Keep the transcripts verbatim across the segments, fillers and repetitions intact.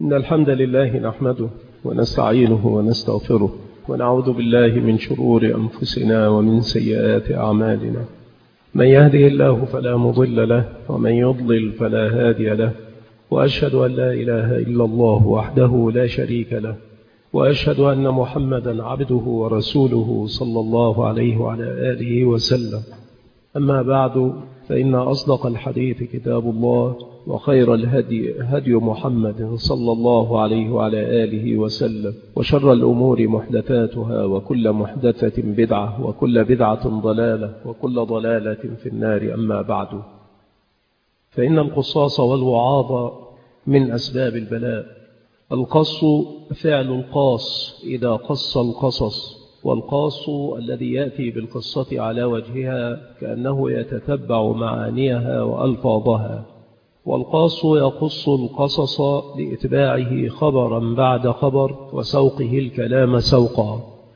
إن الحمد لله نحمده ونستعينه ونستغفره ونعوذ بالله من شرور أنفسنا ومن سيئات أعمالنا. من يهده الله فلا مضل له ومن يضلل فلا هادي له، وأشهد أن لا إله إلا الله وحده لا شريك له، وأشهد أن محمدا عبده ورسوله صلى الله عليه وعلى آله وسلم. أما بعد، فإن أصدق الحديث كتاب الله، وخير الهدي هدي محمد صلى الله عليه وعلى آله وسلم، وشر الأمور محدثاتها، وكل محدثة بدعة، وكل بدعة ضلالة، وكل ضلالة في النار. أما بعد، فإن القصاص والوعاظ من أسباب البلاء. القص فعل القاص إذا قص القصص، والقاص الذي يأتي بالقصة على وجهها كأنه يتتبع معانيها وألفاظها. والقاص يقص القصص لإتباعه خبرا بعد خبر وسوقه الكلام سوقا.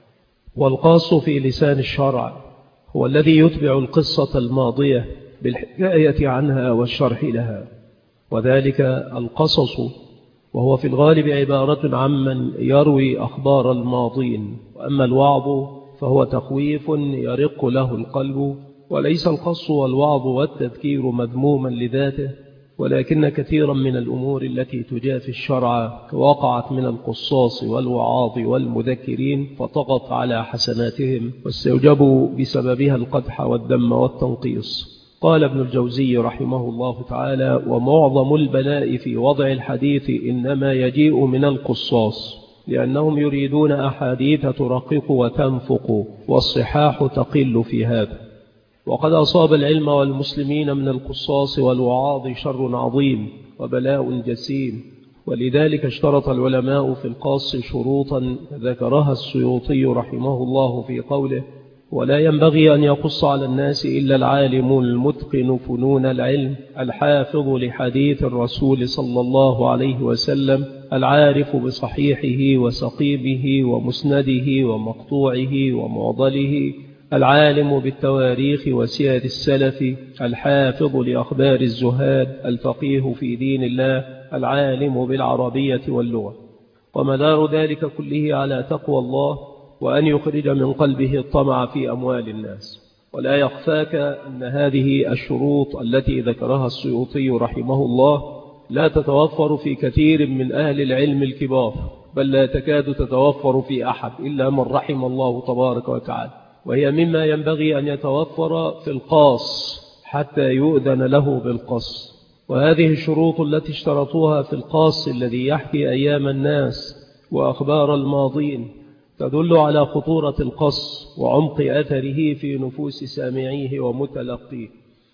والقاص في لسان الشرع هو الذي يتبع القصة الماضية بالحكاية عنها والشرح لها، وذلك القصص، وهو في الغالب عبارة عمن يروي أخبار الماضين. وأما الوعظ فهو تخويف يرق له القلب، وليس القص والوعظ والتذكير مذموما لذاته، ولكن كثيرا من الأمور التي تجافي الشرع وقعت من القصاص والوعاظ والمذكرين فطغت على حسناتهم، واستوجبوا بسببها القدح والذم والتنقيص. قال ابن الجوزي رحمه الله تعالى: ومعظم البلاء في وضع الحديث إنما يجيء من القصاص، لأنهم يريدون أحاديث ترقق وتنفق، والصحاح تقل في هذا. وقد أصاب العلم والمسلمين من القصاص والوعاظ شر عظيم وبلاء جسيم، ولذلك اشترط العلماء في القاص شروطا ذكرها السيوطي رحمه الله في قوله: ولا ينبغي أن يقص على الناس إلا العالم المتقن فنون العلم، الحافظ لحديث الرسول صلى الله عليه وسلم، العارف بصحيحه وسقيمه ومسنده ومقطوعه ومعضله، العالم بالتواريخ وسير السلف، الحافظ لأخبار الزهاد، الفقيه في دين الله، العالم بالعربية واللغة. ومدار ذلك كله على تقوى الله، وأن يخرج من قلبه الطمع في أموال الناس. ولا يخفاك أن هذه الشروط التي ذكرها السيوطي رحمه الله لا تتوفر في كثير من أهل العلم الكبار، بل لا تكاد تتوفر في أحد إلا من رحم الله تبارك وتعالى، وهي مما ينبغي أن يتوفر في القاص حتى يؤذن له بالقص. وهذه الشروط التي اشترطوها في القاص الذي يحكي أيام الناس وأخبار الماضين تدل على خطورة القص وعمق أثره في نفوس سامعيه ومتلقيه.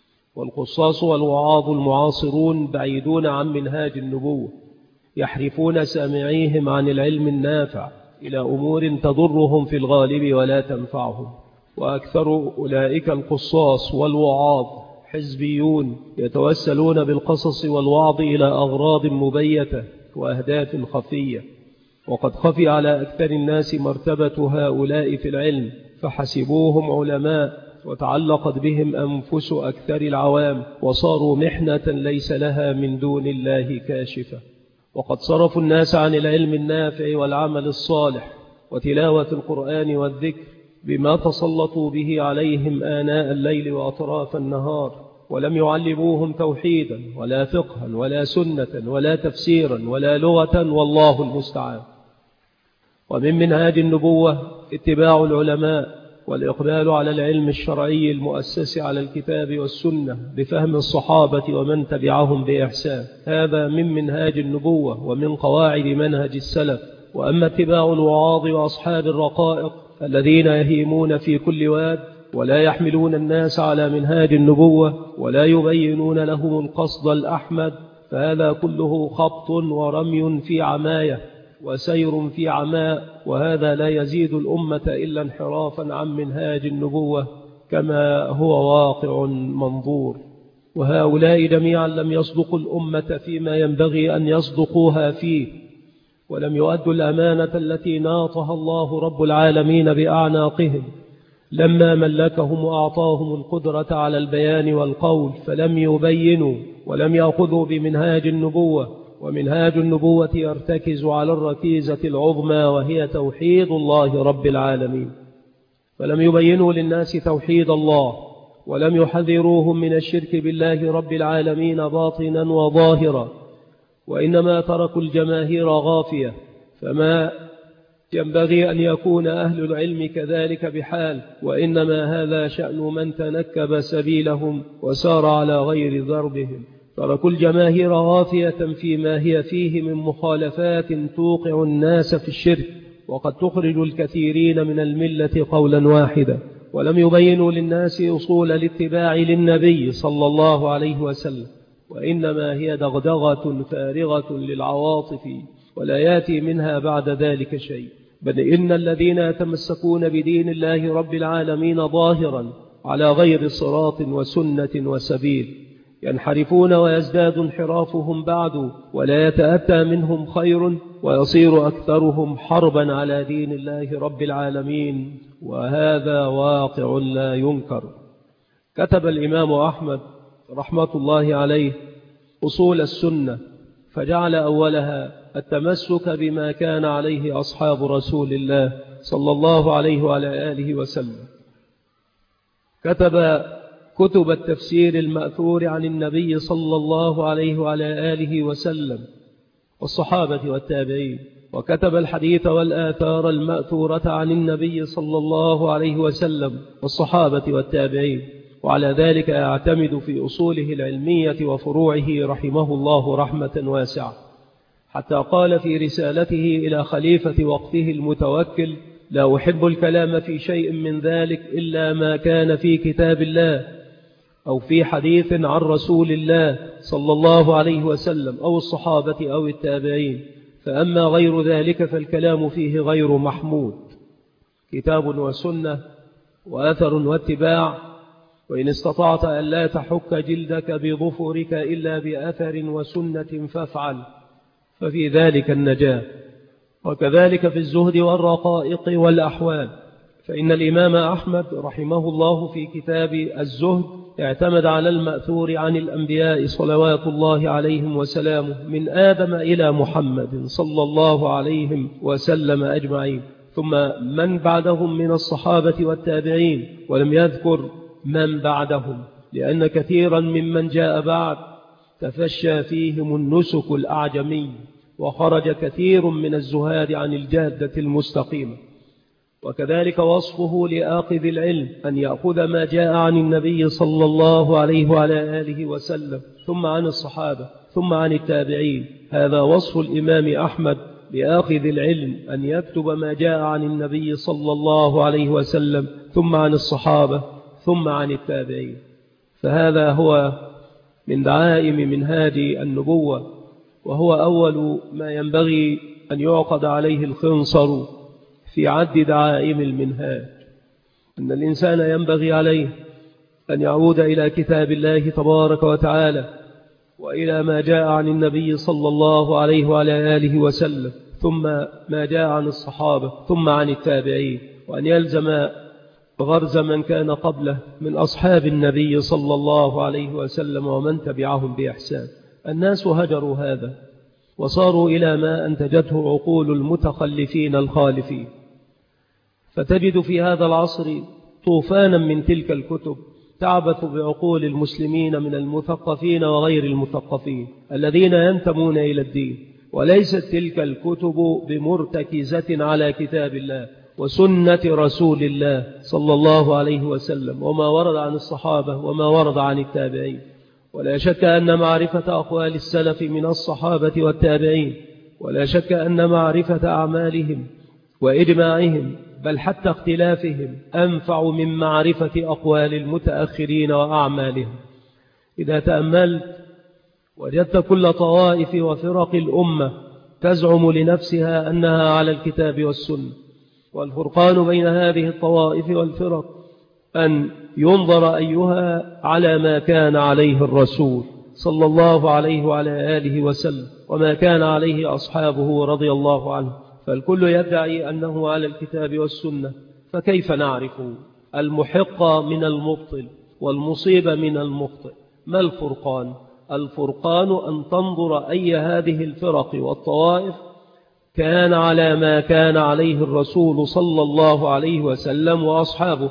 والقصاص والوعاظ المعاصرون بعيدون عن منهاج النبوة، يحرفون سامعيهم عن العلم النافع إلى أمور تضرهم في الغالب ولا تنفعهم. وأكثر أولئك القصاص والوعاظ حزبيون يتوسلون بالقصص والوعظ إلى أغراض مبيتة وأهداف خفية. وقد خفي على أكثر الناس مرتبة هؤلاء في العلم، فحسبوهم علماء وتعلقت بهم أنفس أكثر العوام، وصاروا محنة ليس لها من دون الله كاشفة. وقد صرفوا الناس عن العلم النافع والعمل الصالح وتلاوة القرآن والذكر بما تسلطوا به عليهم آناء الليل وأطراف النهار، ولم يعلموهم توحيدا ولا فقها ولا سنة ولا تفسيرا ولا لغة، والله المستعان. ومن منهاج النبوة اتباع العلماء والإقبال على العلم الشرعي المؤسس على الكتاب والسنة بفهم الصحابة ومن تبعهم بإحسان، هذا من منهاج النبوة ومن قواعد منهج السلف. وأما اتباع الوعاظ وأصحاب الرقائق الذين يهيمون في كل واد ولا يحملون الناس على منهاج النبوة ولا يبينون لهم القصد الأحمد، فهذا كله خبط ورمي في عماية وسير في عماء، وهذا لا يزيد الأمة إلا انحرافا عن منهاج النبوة كما هو واقع منظور. وهؤلاء جميعا لم يصدقوا الأمة فيما ينبغي أن يصدقوها فيه، ولم يؤدوا الأمانة التي ناطها الله رب العالمين بأعناقهم لما ملكهم وأعطاهم القدرة على البيان والقول، فلم يبينوا ولم يأخذوا بمنهاج النبوة ومنهاج النبوة يرتكز على الركيزة العظمى وهي توحيد الله رب العالمين، فلم يبينوا للناس توحيد الله ولم يحذروهم من الشرك بالله رب العالمين باطنا وظاهرا، وإنما تركوا الجماهير غافية، فما ينبغي أن يكون أهل العلم كذلك بحال، وإنما هذا شأن من تنكب سبيلهم وسار على غير ضربهم. تركوا الجماهير غافية فيما هي فيه من مخالفات توقع الناس في الشرك، وقد تخرج الكثيرين من الملة قولا واحدا، ولم يبينوا للناس أصول الاتباع للنبي صلى الله عليه وسلم، وإنما هي دغدغة فارغة للعواطف ولا يأتي منها بعد ذلك شيء. بل إن الذين يتمسكون بدين الله رب العالمين ظاهرا على غير صراط وسنة وسبيل ينحرفون ويزداد انحرافهم بعد، ولا يتأتى منهم خير، ويصير أكثرهم حربا على دين الله رب العالمين، وهذا واقع لا ينكر. كتب الإمام أحمد رحمة الله عليه أصول السنة، فجعل أولها التمسك بما كان عليه أصحاب رسول الله صلى الله عليه وعلى آله وسلم. كتب كتب التفسير المأثور عن النبي صلى الله عليه وعلى آله وسلم والصحابة والتابعين، وكتب الحديث والآثار المأثورة عن النبي صلى الله عليه وسلم والصحابة والتابعين، وعلى ذلك يعتمد في أصوله العلمية وفروعه رحمه الله رحمة واسعة، حتى قال في رسالته إلى خليفة وقته المتوكل: لا أحب الكلام في شيء من ذلك إلا ما كان في كتاب الله أو في حديث عن رسول الله صلى الله عليه وسلم أو الصحابة أو التابعين، فأما غير ذلك فالكلام فيه غير محمود. كتاب وسنة وأثر واتباع، وإن استطعت أن لا تحك جلدك بظفرك إلا بأثر وسنة فافعل، ففي ذلك النجاة. وكذلك في الزهد والرقائق والأحوال، فإن الإمام أحمد رحمه الله في كتاب الزهد اعتمد على المأثور عن الأنبياء صلوات الله عليهم وسلامه من آدم إلى محمد صلى الله عليه وسلم أجمعين، ثم من بعدهم من الصحابة والتابعين، ولم يذكر من بعدهم، لأن كثيرا ممن جاء بعد تفشى فيهم النسك الأعجمي، وخرج كثير من الزهاد عن الجادة المستقيمة. وكذلك وصفه لآخذ العلم أن يأخذ ما جاء عن النبي صلى الله عليه وعلى آله وسلم، ثم عن الصحابة، ثم عن التابعين. هذا وصف الإمام أحمد لآخذ العلم أن يكتب ما جاء عن النبي صلى الله عليه وسلم، ثم عن الصحابة، ثم عن التابعين. فهذا هو من دعائم منهاج النبوة، وهو أول ما ينبغي أن يعقد عليه الخنصر في عد دعائم المنهاج، أن الإنسان ينبغي عليه أن يعود إلى كتاب الله تبارك وتعالى، وإلى ما جاء عن النبي صلى الله عليه وعلى آله وسلم، ثم ما جاء عن الصحابة، ثم عن التابعين، وأن يلزم غرز من كان قبله من أصحاب النبي صلى الله عليه وسلم ومن تبعهم بإحسان. الناس هجروا هذا وصاروا إلى ما أنتجته عقول المتخلفين الخالفين، فتجد في هذا العصر طوفانا من تلك الكتب تعبث بعقول المسلمين من المثقفين وغير المثقفين الذين ينتمون إلى الدين، وليست تلك الكتب بمرتكزة على كتاب الله وسنة رسول الله صلى الله عليه وسلم وما ورد عن الصحابة وما ورد عن التابعين. ولا شك أن معرفة أقوال السلف من الصحابة والتابعين، ولا شك أن معرفة أعمالهم وإجماعهم بل حتى اختلافهم أنفع من معرفة أقوال المتأخرين وأعمالهم. إذا تأملت وجدت كل طوائف وفرق الأمة تزعم لنفسها أنها على الكتاب والسنة، والفرقان بين هذه الطوائف والفرق أن ينظر أيها على ما كان عليه الرسول صلى الله عليه وعلى آله وسلم وما كان عليه أصحابه رضي الله عنه، فالكل يدعي أنه على الكتاب والسنة، فكيف نعرف المحق من المبطل والمصيب من المخطئ؟ ما الفرقان؟ الفرقان أن تنظر أي هذه الفرق والطوائف كان على ما كان عليه الرسول صلى الله عليه وسلم وأصحابه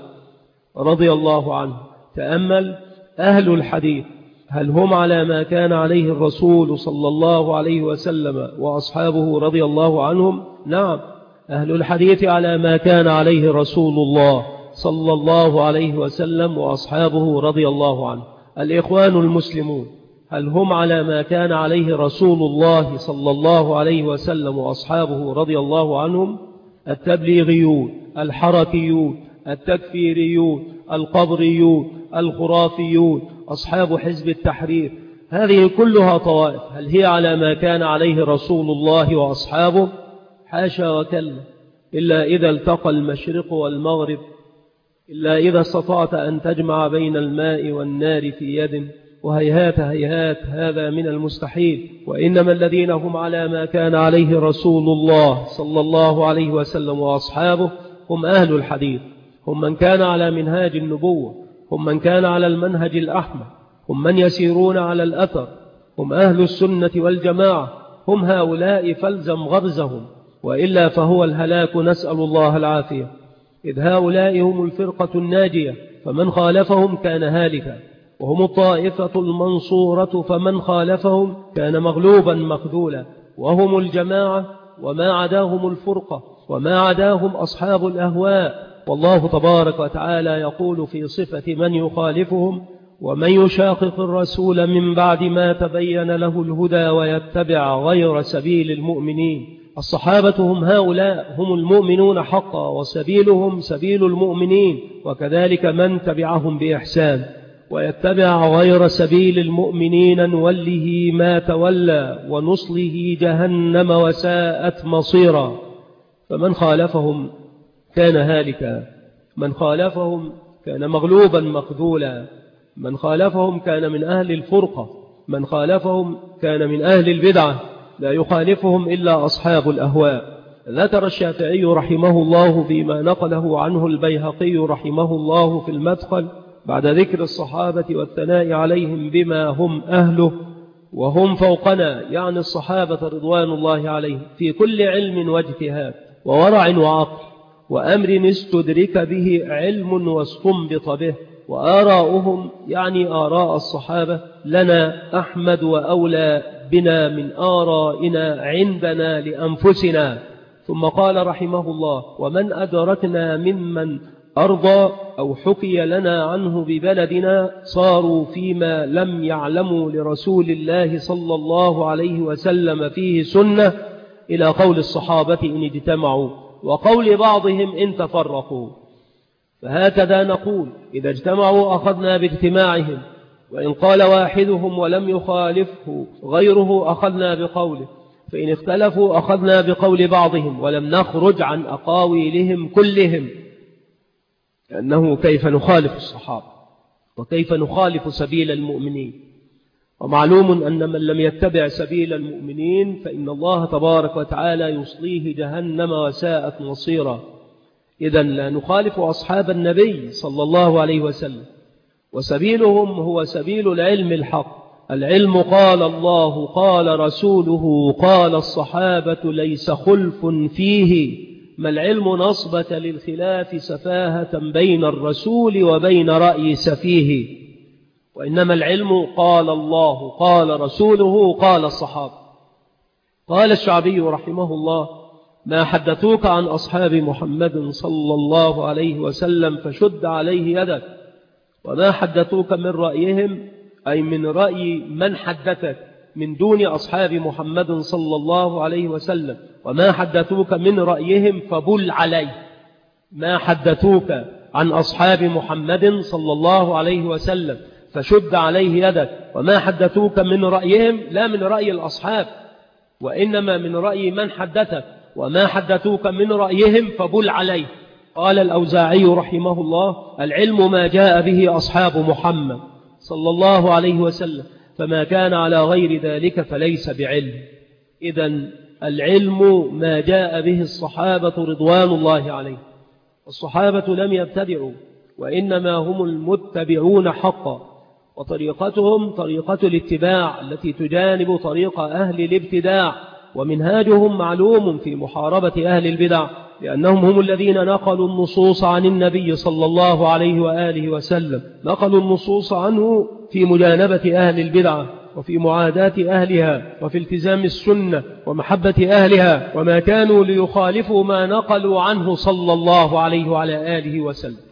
رضي الله عنه. تأمل أهل الحديث، هل هم على ما كان عليه الرسول صلى الله عليه وسلم وأصحابه رضي الله عنهم؟ نعم، أهل الحديث على ما كان عليه رسول الله صلى الله عليه وسلم وأصحابه رضي الله عنه. الإخوان المسلمون هل هم على ما كان عليه رسول الله صلى الله عليه وسلم وأصحابه رضي الله عنهم؟ التبليغيون، الحركيون، التكفيريون، القبريون، الخرافيون، أصحاب حزب التحرير، هذه كلها طوائف، هل هي على ما كان عليه رسول الله وأصحابه؟ حاشا وكلا، إلا إذا التقى المشرق والمغرب، إلا إذا استطعت أن تجمع بين الماء والنار في يد، وهيهات هيهات هذا من المستحيل. وإنما الذين هم على ما كان عليه رسول الله صلى الله عليه وسلم وأصحابه هم أهل الحديث، هم من كان على منهاج النبوة، هم من كان على المنهج الأحمد، هم من يسيرون على الأثر، هم أهل السنة والجماعة، هم هؤلاء فالزم غرزهم، وإلا فهو الهلاك، نسأل الله العافية. إذ هؤلاء هم الفرقة الناجية، فمن خالفهم كان هالكا، وهم الطائفة المنصورة، فمن خالفهم كان مغلوبا مخذولا، وهم الجماعة، وما عداهم الفرقة، وما عداهم أصحاب الأهواء. والله تبارك وتعالى يقول في صفة من يخالفهم: ومن يشاقق الرسول من بعد ما تبين له الهدى ويتبع غير سبيل المؤمنين. الصحابة هم هؤلاء، هم المؤمنون حقا، وسبيلهم سبيل المؤمنين، وكذلك من تبعهم بإحسان. ويتبع غير سبيل المؤمنين نوله ما تولى ونصله جهنم وساءت مصيرا. فمن خالفهم كان هالكا، من خالفهم كان مغلوبا مخذولا، من خالفهم كان من أهل الفرقة، من خالفهم كان من أهل البدعة، لا يخالفهم إلا أصحاب الأهواء. ذكر الشافعي رحمه الله فيما نقله عنه البيهقي رحمه الله في المدخل بعد ذكر الصحابة والثناء عليهم بما هم أهله: وهم فوقنا، يعني الصحابة رضوان الله عليهم، في كل علم واجتهاد وورع وعقل وأمر استدرك به علم واستنبط به، وآراؤهم، يعني آراء الصحابة، لنا أحمد وأولى بنا من آرائنا عندنا لأنفسنا. ثم قال رحمه الله: ومن أدركنا ممن أرضى أو حكي لنا عنه ببلدنا صاروا فيما لم يعلموا لرسول الله صلى الله عليه وسلم فيه سنة، إلى قول الصحابة إن اجتمعوا، وقول بعضهم إن تفرقوا. فهكذا نقول: إذا اجتمعوا أخذنا باجتماعهم، وإن قال واحدهم ولم يخالفه غيره أخذنا بقوله، فإن اختلفوا أخذنا بقول بعضهم ولم نخرج عن أقاويلهم كلهم. لأنه كيف نخالف الصحابة وكيف نخالف سبيل المؤمنين؟ ومعلوم أن من لم يتبع سبيل المؤمنين فإن الله تبارك وتعالى يصليه جهنم وساءت مصيرا. إذن لا نخالف أصحاب النبي صلى الله عليه وسلم، وسبيلهم هو سبيل العلم الحق. العلم قال الله قال رسوله قال الصحابة ليس خلف فيه، ما العلم نصبة للخلاف سفاهة بين الرسول وبين رأي سفيه، وإنما العلم قال الله قال رسوله قال الصحابة. قال الشعبي رحمه الله: ما حدثوك عن أصحاب محمد صلى الله عليه وسلم فشد عليه يدك، وما حدثوك من رأيهم، أي من رأي من حدثك من دون أصحاب محمد صلى الله عليه وسلم، وما حدثوك من رأيهم فبل عليه. ما حدثوك عن أصحاب محمد صلى الله عليه وسلم فشد عليه يدك، وما حدثوك من رأيهم، لا من رأي الأصحاب، وإنما من رأي من حدثك، وما حدثوك من رأيهم فبل عليه. قال الأوزاعي رحمه الله: العلم ما جاء به أصحاب محمد صلى الله عليه وسلم، فما كان على غير ذلك فليس بعلم. إذن العلم ما جاء به الصحابة رضوان الله عليه. الصحابة لم يبتدعوا، وإنما هم المتبعون حقا، وطريقتهم طريقة الاتباع التي تجانب طريق أهل الابتداع، ومنهاجهم معلوم في محاربة أهل البدع، لأنهم هم الذين نقلوا النصوص عن النبي صلى الله عليه وآله وسلم، نقلوا النصوص عنه في مجانبة أهل البدع وفي معاداة أهلها وفي التزام السنة ومحبة أهلها، وما كانوا ليخالفوا ما نقلوا عنه صلى الله عليه وعلى آله وسلم.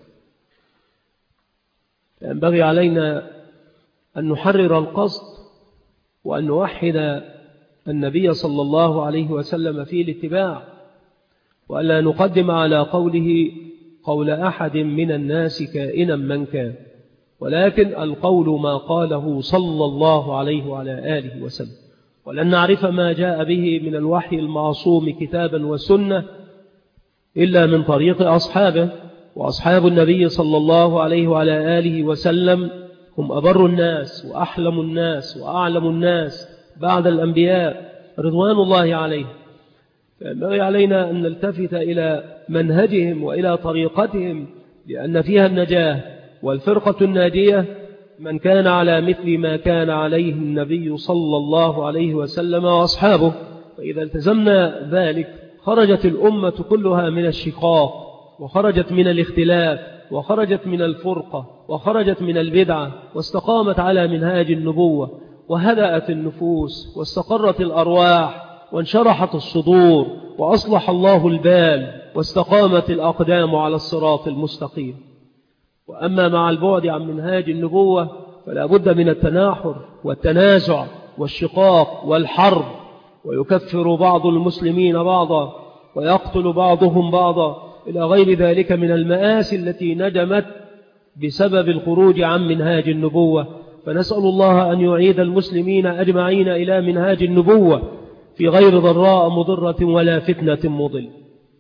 ينبغي علينا أن نحرر القصد وأن نوحد النبي صلى الله عليه وسلم في الاتباع، وألا نقدم على قوله قول أحد من الناس كائنا من كان، ولكن القول ما قاله صلى الله عليه وعلى آله وسلم. ولن نعرف ما جاء به من الوحي المعصوم كتابا وسنة إلا من طريق أصحابه، وأصحاب النبي صلى الله عليه وعلى آله وسلم هم أبر الناس وأحلم الناس وأعلم الناس بعد الأنبياء رضوان الله عليهم. فينبغي علينا أن نلتفت إلى منهجهم وإلى طريقتهم، لأن فيها النجاة، والفرقة الناجية من كان على مثل ما كان عليه النبي صلى الله عليه وسلم وأصحابه. فإذا التزمنا ذلك خرجت الأمة كلها من الشقاق، وخرجت من الاختلاف، وخرجت من الفرقة، وخرجت من البدعة، واستقامت على منهاج النبوة، وهدأت النفوس، واستقرت الأرواح، وانشرحت الصدور، وأصلح الله البال، واستقامت الأقدام على الصراط المستقيم. وأما مع البعد عن منهاج النبوة فلا بد من التناحر والتنازع والشقاق والحرب، ويكفر بعض المسلمين بعضا، ويقتل بعضهم بعضا، إلى غير ذلك من المآسي التي ندمت بسبب الخروج عن منهاج النبوة. فنسأل الله أن يعيد المسلمين أجمعين إلى منهاج النبوة في غير ضراء مضرة ولا فتنة مضل.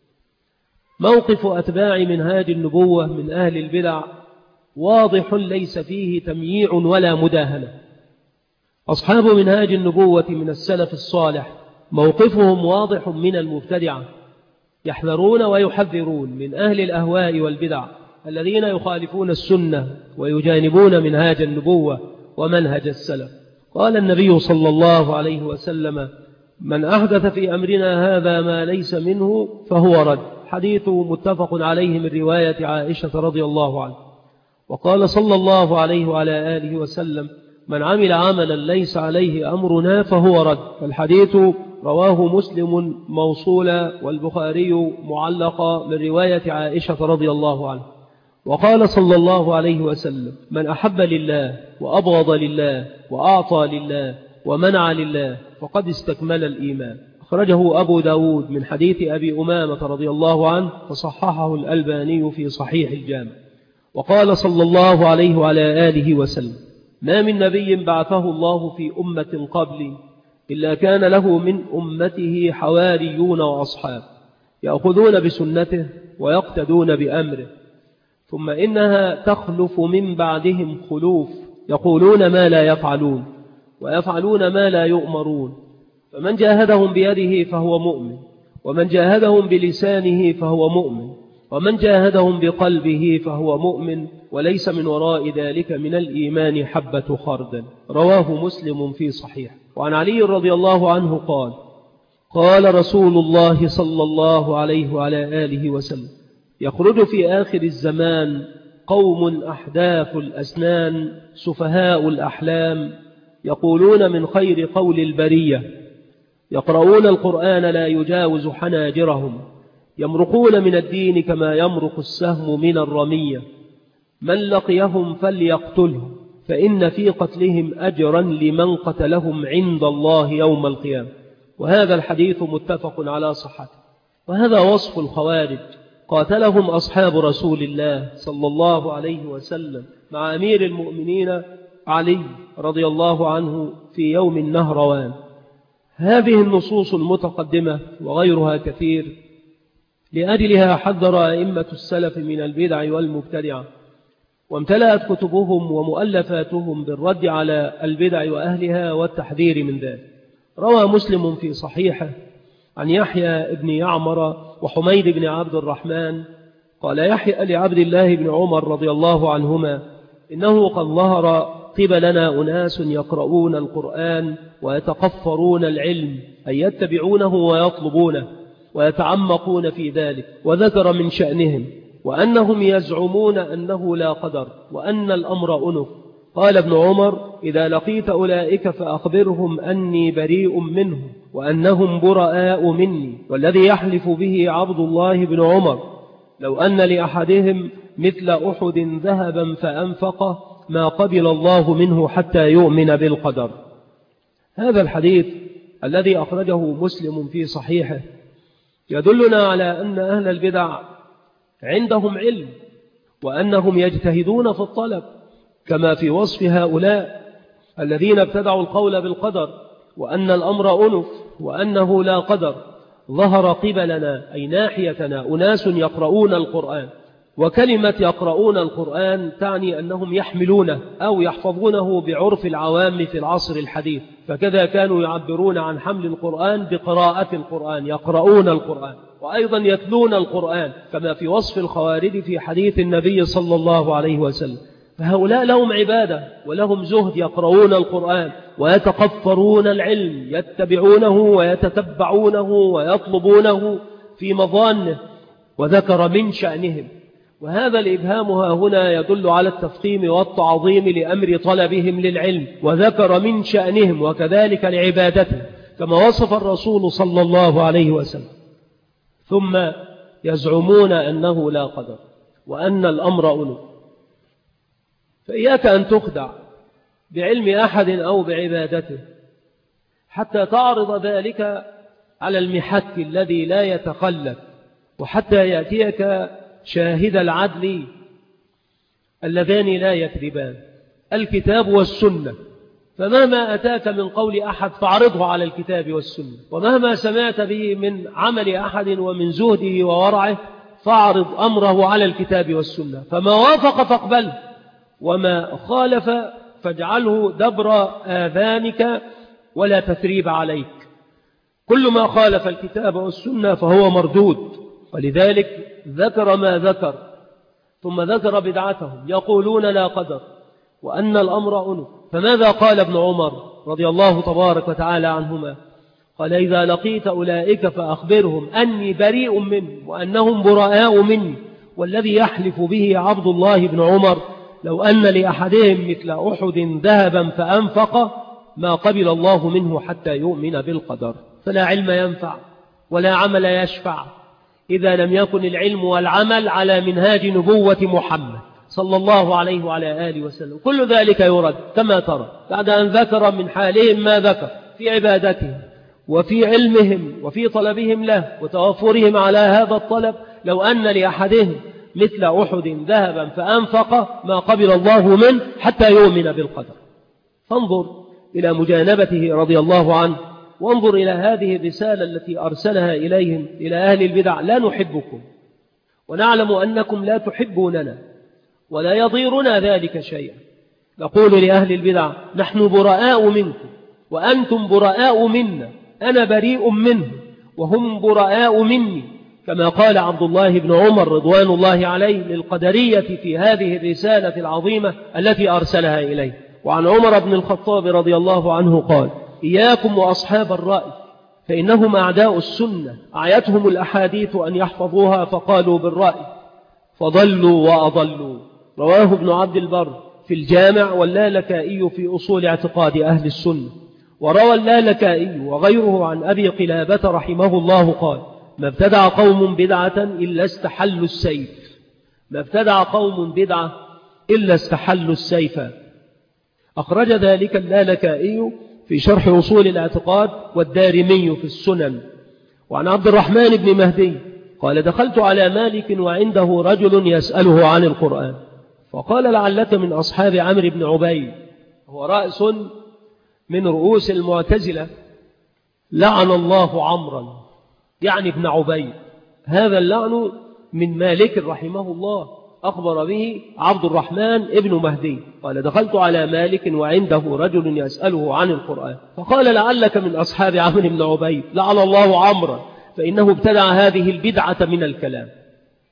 موقف أتباع منهاج النبوة من أهل البدع واضح ليس فيه تمييع ولا مداهنة. أصحاب منهاج النبوة من السلف الصالح موقفهم واضح من المبتدعة، يحذرون ويحذرون من أهل الأهواء والبدع الذين يخالفون السنة ويجانبون منهاج النبوة ومنهج السلف. قال النبي صلى الله عليه وسلم: من أحدث في أمرنا هذا ما ليس منه فهو رد. حديث متفق عليه من رواية عائشة رضي الله عنها. وقال صلى الله عليه وعلى آله وسلم: من عمل عملا ليس عليه أمرنا فهو رد. الحديث رواه مسلم موصولا والبخاري معلقا من رواية عائشة رضي الله عنها. وقال صلى الله عليه وسلم: من أحب لله وأبغض لله وأعطى لله ومنع لله فقد استكمل الإيمان. أخرجه أبو داود من حديث أبي أمامة رضي الله عنه، وصححه الألباني في صحيح الجامع. وقال صلى الله عليه وعلى آله وسلم: ما من نبي بعثه الله في أمة قبلي إلا كان له من أمته حواريون وأصحاب يأخذون بسنته ويقتدون بأمره، ثم إنها تخلف من بعدهم خلوف يقولون ما لا يفعلون ويفعلون ما لا يؤمرون، فمن جاهدهم بيده فهو مؤمن، ومن جاهدهم بلسانه فهو مؤمن، ومن جاهدهم بقلبه فهو مؤمن، وليس من وراء ذلك من الإيمان حبة خردل. رواه مسلم في صحيح. وعن علي رضي الله عنه قال: قال رسول الله صلى الله عليه وعلى آله وسلم: يخرج في آخر الزمان قوم أحداث الأسنان سفهاء الأحلام يقولون من خير قول البرية، يقرؤون القرآن لا يجاوز حناجرهم، يمرقون من الدين كما يمرق السهم من الرمية، من لقيهم فليقتلهم فإن في قتلهم أجرا لمن قتلهم عند الله يوم القيامة. وهذا الحديث متفق على صحته. وهذا وصف الخوارج قاتلهم أصحاب رسول الله صلى الله عليه وسلم مع أمير المؤمنين علي رضي الله عنه في يوم النهروان. هذه النصوص المتقدمة وغيرها كثير لأجلها حذر أئمة السلف من البدع والمبتدعة، وامتلأت كتبهم ومؤلفاتهم بالرد على البدع وأهلها والتحذير من ذلك. روى مسلم في صحيحه عن يحيى بن يعمر وحميد بن عبد الرحمن قال يحيى لعبد الله بن عمر رضي الله عنهما: إنه قد ظهر قبلنا أناس يقرؤون القرآن ويتقفرون العلم أي يتبعونه ويطلبونه ويتعمقون في ذلك. وذكر من شأنهم وأنهم يزعمون أنه لا قدر وأن الأمر أنف. قال ابن عمر: إذا لقيت أولئك فأخبرهم أني بريء منهم وأنهم براء مني، والذي يحلف به عبد الله بن عمر لو أن لأحدهم مثل أحد ذهبا فأنفقه ما قبل الله منه حتى يؤمن بالقدر. هذا الحديث الذي أخرجه مسلم في صحيحه يدلنا على أن أهل البدع عندهم علم وأنهم يجتهدون في الطلب، كما في وصف هؤلاء الذين ابتدعوا القول بالقدر وأن الأمر أنف وأنه لا قدر. ظهر قبلنا أي ناحيتنا أناس يقرؤون القرآن، وكلمة يقرؤون القرآن تعني أنهم يحملونه أو يحفظونه بعرف العوام في العصر الحديث، فكذا كانوا يعبرون عن حمل القرآن بقراءة القرآن، يقرؤون القرآن وأيضا يتلون القرآن، كما في وصف الخوارج في حديث النبي صلى الله عليه وسلم. فهؤلاء لهم عبادة ولهم زهد، يقرؤون القرآن ويتقفرون العلم، يتبعونه ويتتبعونه ويطلبونه في مظانه. وذكر من شأنهم، وهذا الإبهام ها هنا يدل على التفخيم والتعظيم لأمر طلبهم للعلم. وذكر من شأنهم وكذلك لعبادته كما وصف الرسول صلى الله عليه وسلم. ثم يزعمون أنه لا قدر وأن الأمر أنف. فإياك أن تخدع بعلم أحد أو بعبادته حتى تعرض ذلك على المحك الذي لا يتخلف، وحتى يأتيك شاهد العدل اللذان لا يكذبان، الكتاب والسنة. فمهما أتاك من قول أحد فاعرضه على الكتاب والسنة، ومهما سمعت به من عمل أحد ومن زهده وورعه فاعرض أمره على الكتاب والسنة، فما وافق فاقبله وما خالف فاجعله دبر آذانك ولا تثريب عليك. كل ما خالف الكتاب والسنة فهو مردود. ولذلك ذكر ما ذكر ثم ذكر بدعتهم، يقولون لا قدر وأن الأمر أنف. فماذا قال ابن عمر رضي الله تبارك وتعالى عنهما؟ قال: إذا لقيت أولئك فأخبرهم أني بريء منهم وأنهم براء مني، والذي يحلف به عبد الله بن عمر لو أن لأحدهم مثل أحد ذهبا فأنفق ما قبل الله منه حتى يؤمن بالقدر. فلا علم ينفع ولا عمل يشفع إذا لم يكن العلم والعمل على منهاج نبوة محمد صلى الله عليه وعلى آله وسلم. كل ذلك يرد كما ترى بعد أن ذكر من حالهم ما ذكر في عبادتهم وفي علمهم وفي طلبهم له وتوفرهم على هذا الطلب. لو أن لأحدهم مثل أحد ذهبا فأنفق ما قبل الله منه حتى يؤمن بالقدر. فانظر إلى مجانبته رضي الله عنه، وانظر إلى هذه الرسالة التي أرسلها إليهم إلى أهل البدع: لا نحبكم ونعلم أنكم لا تحبوننا ولا يضيرنا ذلك شيئا. نقول لأهل البدع: نحن براء منكم وأنتم براء منا، أنا بريء منهم وهم براء مني، كما قال عبد الله بن عمر رضوان الله عليه للقدرية في هذه الرسالة العظيمة التي أرسلها إليه. وعن عمر بن الخطاب رضي الله عنه قال: إياكم وأصحاب الرأي فإنهم أعداء السنة، أعيتهم الأحاديث أن يحفظوها فقالوا بالرأي فضلوا وأضلوا. رواه ابن عبد البر في الجامع واللالكائي في أصول اعتقاد أهل السنة. وروى اللالكائي وغيره عن أبي قلابة رحمه الله قال: ما ابتدع قوم بدعة إلا استحلوا السيف. ما ابتدع قوم بدعة إلا استحلوا السيف. أخرج ذلك اللالكائي في شرح أصول الاعتقاد والدارمي في السنن. وعن عبد الرحمن بن مهدي قال: دخلت على مالك وعنده رجل يسأله عن القرآن، فقال: لعلك من أصحاب عمرو بن عبيد، هو رأس من رؤوس المعتزلة، لعن الله عمرا يعني ابن عبيد. هذا اللعن من مالك رحمه الله أخبر به عبد الرحمن ابن مهدي. قال: دخلت على مالك وعنده رجل يسأله عن القرآن، فقال: لعلك من أصحاب عمرو بن عبيد، لعن الله عمرا فإنه ابتدع هذه البدعة من الكلام.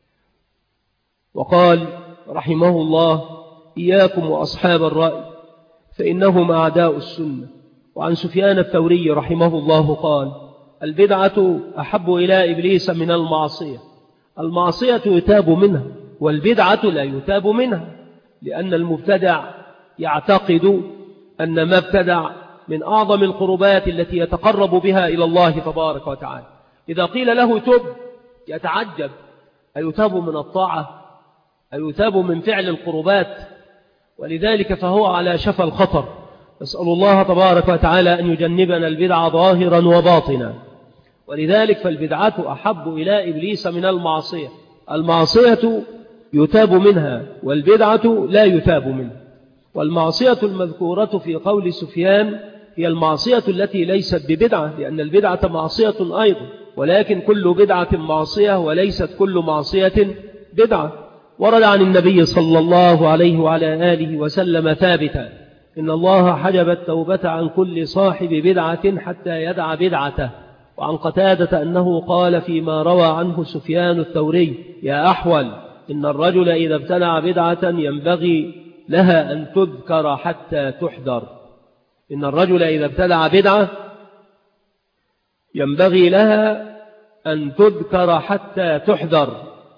وقال رحمه الله: إياكم وأصحاب الرأي فإنهم أعداء السنة. وعن سفيان الثوري رحمه الله قال: البدعة أحب إلى إبليس من المعصية. المعصية يتاب منها، والبدعة لا يتاب منها، لأن المبتدع يعتقد أن ما ابتدع من أعظم القربات التي يتقرب بها إلى الله تبارك وتعالى. إذا قيل له تب يتعجب: أيتاب من الطاعة؟ أيتاب من فعل القربات؟ ولذلك فهو على شفا الخطر. نسأل الله تبارك وتعالى أن يجنبنا البدع ظاهرا وباطنا. ولذلك فالبدعة أحب إلى إبليس من المعصية. المعصية يتاب منها، والبدعة لا يتاب منها. والمعصية المذكورة في قول سفيان هي المعصية التي ليست ببدعة، لأن البدعة معصية أيضا، ولكن كل بدعة معصية وليست كل معصية بدعة. ورد عن النبي صلى الله عليه وعلى آله وسلم ثابتا: إن الله حجب التوبة عن كل صاحب بدعة حتى يدع بدعته. وعن قتادة أنه قال فيما روى عنه سفيان الثوري: يا أحول، إن الرجل إذا ابتدع بدعة ينبغي لها أن تذكر حتى تحذر. إن الرجل إذا ابتدع بدعة ينبغي لها أن تذكر حتى تحذر.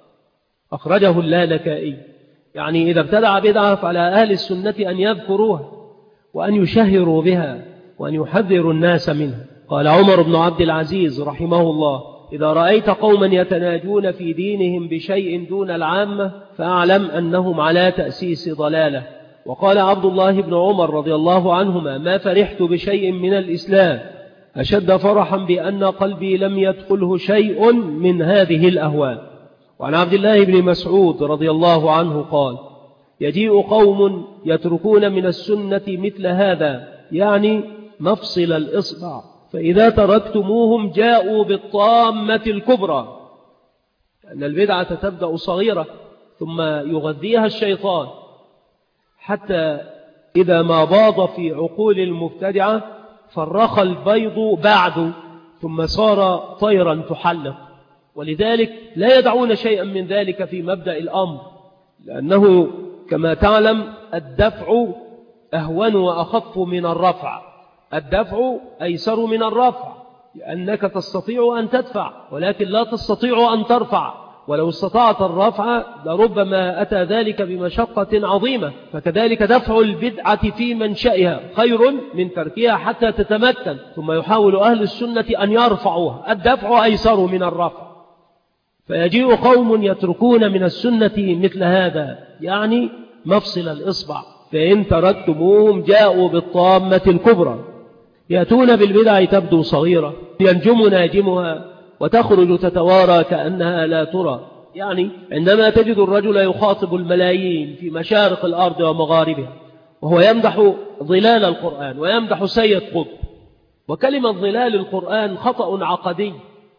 أخرجه اللالكائي. يعني إذا ابتدع بدعة فعلى أهل السنة أن يذكروها وأن يشهروا بها وأن يحذروا الناس منها. قال عمر بن عبد العزيز رحمه الله: إذا رأيت قوما يتناجون في دينهم بشيء دون العامة فأعلم أنهم على تأسيس ضلالة. وقال عبد الله بن عمر رضي الله عنهما: ما فرحت بشيء من الإسلام أشد فرحا بأن قلبي لم يدخله شيء من هذه الأهواء. وعن عبد الله بن مسعود رضي الله عنه قال: يجيء قوم يتركون من السنة مثل هذا، يعني مفصل الإصبع، فإذا تركتموهم جاءوا بالطامة الكبرى. لأن البدعة تبدأ صغيرة ثم يغذيها الشيطان حتى إذا ما باض في عقول المبتدعة فرخ البيض بعد ثم صار طيرا تحلق. ولذلك لا يدعون شيئا من ذلك في مبدأ الأمر، لأنه كما تعلم الدفع أهون وأخف من الرفع. الدفع أيسر من الرفع، لأنك تستطيع أن تدفع ولكن لا تستطيع أن ترفع، ولو استطعت الرفع لربما أتى ذلك بمشقة عظيمة. فكذلك دفع البدعة في منشأها خير من تركها حتى تتمكن، ثم يحاول أهل السنة أن يرفعوها. الدفع أيسر من الرفع. فيجيء قوم يتركون من السنة مثل هذا، يعني مفصل الإصبع، فإن تركتموهم جاءوا بالطامة الكبرى. يأتون بالبدع تبدو صغيرة، ينجم ناجمها وتخرج تتوارى كأنها لا ترى. يعني عندما تجد الرجل يخاطب الملايين في مشارق الأرض ومغاربها وهو يمدح ظلال القرآن ويمدح سيد قطب، وكلمة ظلال القرآن خطأ عقدي،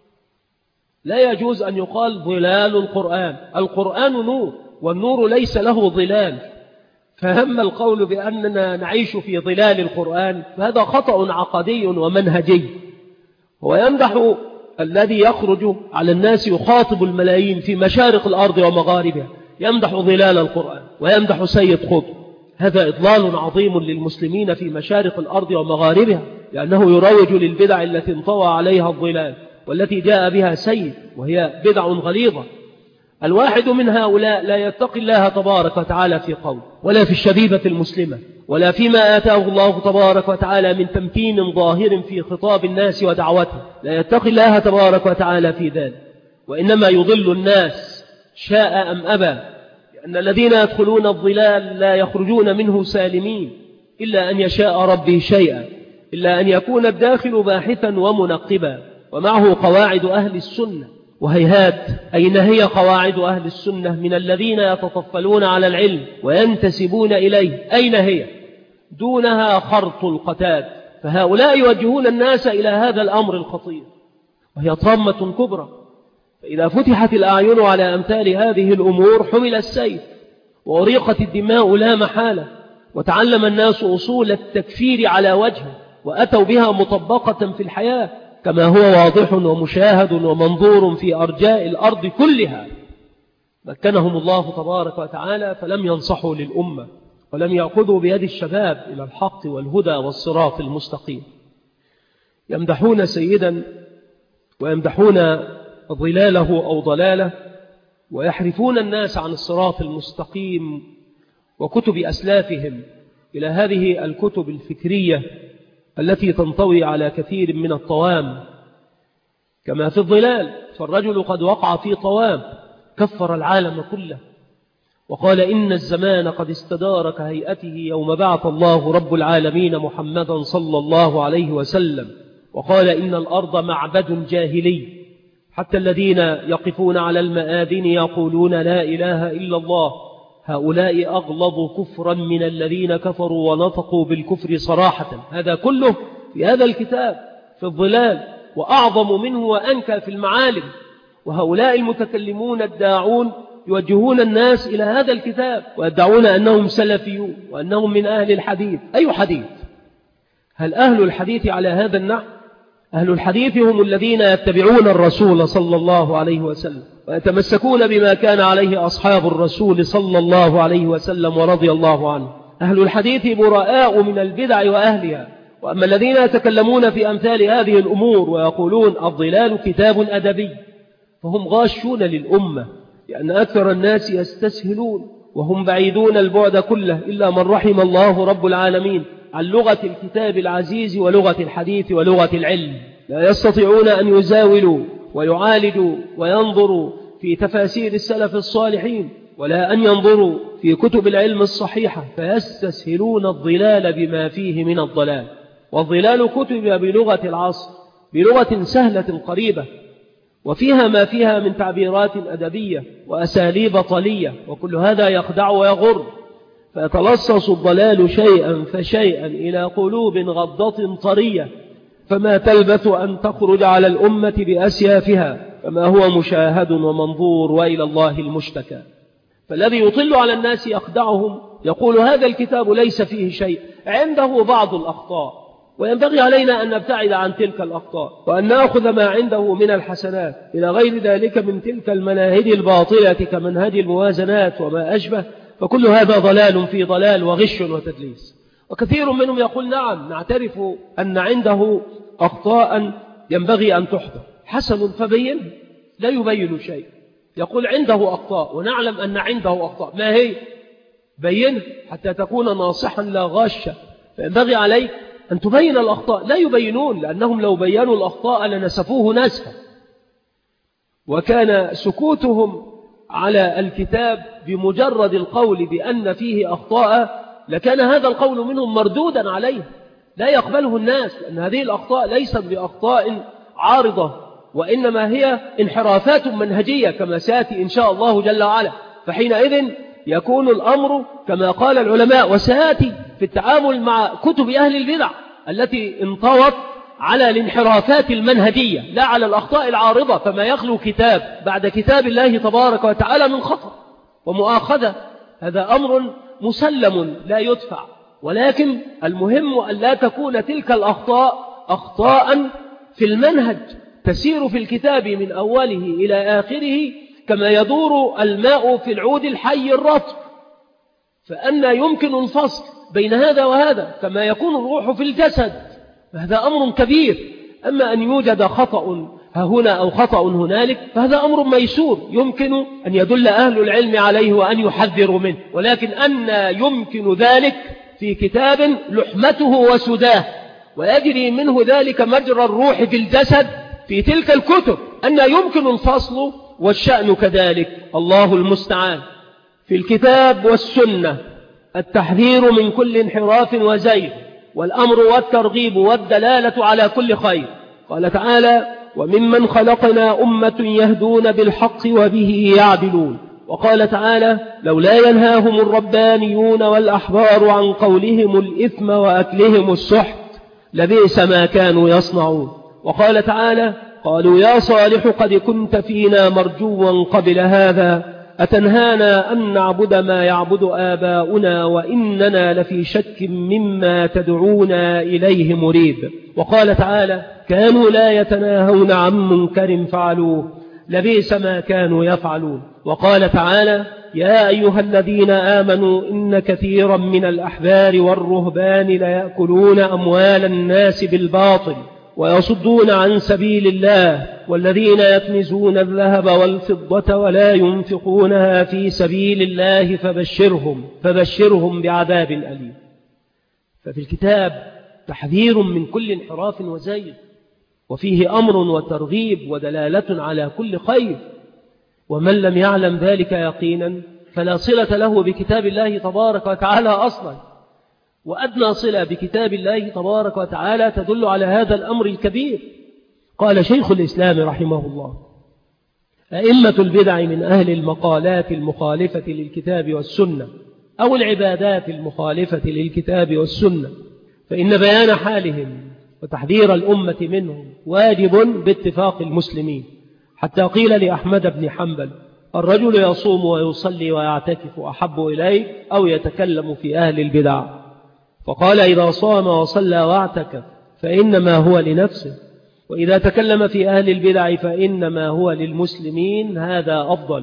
لا يجوز أن يقال ظلال القرآن. القرآن نور، والنور ليس له ظلال. فهم القول بأننا نعيش في ظلال القرآن فهذا خطأ عقدي ومنهجي. هو يمدح الذي يخرج على الناس يخاطب الملايين في مشارق الأرض ومغاربها، يمدح ظلال القرآن ويمدح سيد قطب. هذا إضلال عظيم للمسلمين في مشارق الأرض ومغاربها، لأنه يروج للبدع التي انطوى عليها الظلال والتي جاء بها سيد، وهي بدع غليظة. الواحد من هؤلاء لا يتقي الله تبارك وتعالى في قول ولا في الشبيبة المسلمة ولا فيما آتاه الله تبارك وتعالى من تمكين ظاهر في خطاب الناس ودعوته، لا يتقي الله تبارك وتعالى في ذلك، وإنما يضل الناس شاء أم أبى، لأن الذين يدخلون الظلال لا يخرجون منه سالمين إلا أن يشاء ربي شيئا، إلا أن يكون الداخل باحثا ومنقبا ومعه قواعد أهل السنة. وهيهات، أين هي قواعد أهل السنة من الذين يتطفلون على العلم وينتسبون إليه؟ أين هي؟ دونها خرط القتاد. فهؤلاء يوجهون الناس إلى هذا الأمر الخطير، وهي طامة كبرى. فإذا فتحت الأعين على أمثال هذه الأمور حمل السيف وأريقت الدماء لا محالة، وتعلم الناس أصول التكفير على وجهه وأتوا بها مطبقة في الحياة كما هو واضح ومشاهد ومنظور في أرجاء الأرض كلها. مكنهم الله تبارك وتعالى فلم ينصحوا للأمة ولم يأخذوا بيد الشباب إلى الحق والهدى والصراط المستقيم. يمدحون سيدا ويمدحون ظلاله أو ضلاله، ويحرفون الناس عن الصراط المستقيم وكتب أسلافهم إلى هذه الكتب الفكرية التي تنطوي على كثير من الطوام كما في الظلال. فالرجل قد وقع في طوام كفر العالم كله، وقال إن الزمان قد استدار كهيئته يوم بعث الله رب العالمين محمدا صلى الله عليه وسلم، وقال إن الأرض معبد جاهلي، حتى الذين يقفون على المآذن يقولون لا إله إلا الله، هؤلاء أغلظ كفرا من الذين كفروا ونطقوا بالكفر صراحة. هذا كله في هذا الكتاب في الظلال، وأعظم منه وأنكى في المعالم. وهؤلاء المتكلمون الداعون يوجهون الناس إلى هذا الكتاب ويدعون أنهم سلفيون وأنهم من أهل الحديث. أي حديث؟ هل أهل الحديث على هذا النحو؟ أهل الحديث هم الذين يتبعون الرسول صلى الله عليه وسلم ويتمسكون بما كان عليه أصحاب الرسول صلى الله عليه وسلم ورضي الله عنه. أهل الحديث براء من البدع وأهلها. وأما الذين يتكلمون في أمثال هذه الأمور ويقولون الظلال كتاب أدبي، فهم غاشون للأمة، لأن أكثر الناس يستسهلون وهم بعيدون البعد كله إلا من رحم الله رب العالمين عن لغة الكتاب العزيز ولغة الحديث ولغة العلم. لا يستطيعون أن يزاولوا ويعالجوا وينظروا في تفاسير السلف الصالحين، ولا أن ينظروا في كتب العلم الصحيحة، فيستسهلون الظلال بما فيه من الضلال. والظلال كتب بلغة العصر، بلغة سهلة قريبة، وفيها ما فيها من تعبيرات أدبية وأساليب طلية، وكل هذا يخدع ويغر، فيتلصص الضلال شيئا فشيئا إلى قلوب غضة طرية، فما تلبث أن تخرج على الأمة بأسيافها، فما هو مشاهد ومنظور وإلى الله المشتكى. فالذي يطل على الناس يخدعهم، يقول هذا الكتاب ليس فيه شيء، عنده بعض الأخطاء، وينبغي علينا أن نبتعد عن تلك الأخطاء وأن نأخذ ما عنده من الحسنات، إلى غير ذلك من تلك المناهج الباطلة كمنهج الموازنات وما أشبه. فكل هذا ضلال في ضلال وغش وتدليس. وكثير منهم يقول نعم نعترف أن عنده أخطاء ينبغي أن تحضر، حسن فبين، لا يبين شيء. يقول عنده أخطاء ونعلم أن عنده أخطاء، ما هي؟ بين حتى تكون ناصحا لا غاشا. فينبغي عليك أن تبين الأخطاء. لا يبينون، لأنهم لو بينوا الأخطاء لنسفوه نسفا. وكان سكوتهم على الكتاب بمجرد القول بأن فيه أخطاء لكان هذا القول منهم مردودا عليه، لا يقبله الناس، لأن هذه الأخطاء ليست بأخطاء عارضة، وإنما هي انحرافات منهجية كما سيأتي إن شاء الله جل وعلا. فحينئذ يكون الأمر كما قال العلماء، وسيأتي في التعامل مع كتب أهل البدع التي انطوت على الانحرافات المنهجية لا على الأخطاء العارضة. فما يخلو كتاب بعد كتاب الله تبارك وتعالى من خطأ ومؤاخذة، هذا أمر مسلم لا يدفع. ولكن المهم أن لا تكون تلك الأخطاء أخطاء في المنهج تسير في الكتاب من أوله إلى آخره كما يدور الماء في العود الحي الرطب، فأن يمكن الفصل بين هذا وهذا كما يكون الروح في الجسد، فهذا أمر كبير. أما أن يوجد خطأ هنا أو خطأ هنالك فهذا أمر ميسور يمكن أن يدل أهل العلم عليه وأن يحذروا منه. ولكن أن يمكن ذلك في كتاب لحمته وسداه ويجري منه ذلك مجرى الروح في الجسد في تلك الكتب، أن يمكن الفصل والشأن كذلك، الله المستعان. في الكتاب والسنة التحذير من كل انحراف وزيغ، والأمر والترغيب والدلالة على كل خير. قال تعالى: وممن خلقنا أمة يهدون بالحق وبه يعدلون. وقال تعالى: لولا ينهاهم الربانيون والأحبار عن قولهم الإثم وأكلهم السحت لبئس ما كانوا يصنعون. وقال تعالى: قالوا يا صالح قد كنت فينا مرجوا قبل هذا أتنهانا أن نعبد ما يعبد آباؤنا وإننا لفي شك مما تدعونا إليه مريب. وقال تعالى: كانوا لا يتناهون عن منكر فعلوه لبئس ما كانوا يفعلون. وقال تعالى: يا أيها الذين آمنوا إن كثيرا من الأحبار والرهبان ليأكلون أموال الناس بالباطل ويصدون عن سبيل الله والذين يكنزون الذهب والفضة ولا ينفقونها في سبيل الله فبشرهم فبشرهم بعذاب أليم. ففي الكتاب تحذير من كل انحراف وزيغ، وفيه أمر وترغيب ودلالة على كل خير، ومن لم يعلم ذلك يقينا فلا صلة له بكتاب الله تبارك وتعالى أصلا، وأدنى صلة بكتاب الله تبارك وتعالى تدل على هذا الأمر الكبير. قال شيخ الإسلام رحمه الله: أئمة البدع من أهل المقالات المخالفة للكتاب والسنة أو العبادات المخالفة للكتاب والسنة، فإن بيان حالهم وتحذير الأمة منهم واجب باتفاق المسلمين، حتى قيل لأحمد بن حنبل: الرجل يصوم ويصلي ويعتكف أحب إليه أو يتكلم في أهل البدع؟ فقال: إذا صام وصلى واعتكف فإنما هو لنفسه، وإذا تكلم في أهل البدع فإنما هو للمسلمين، هذا أفضل.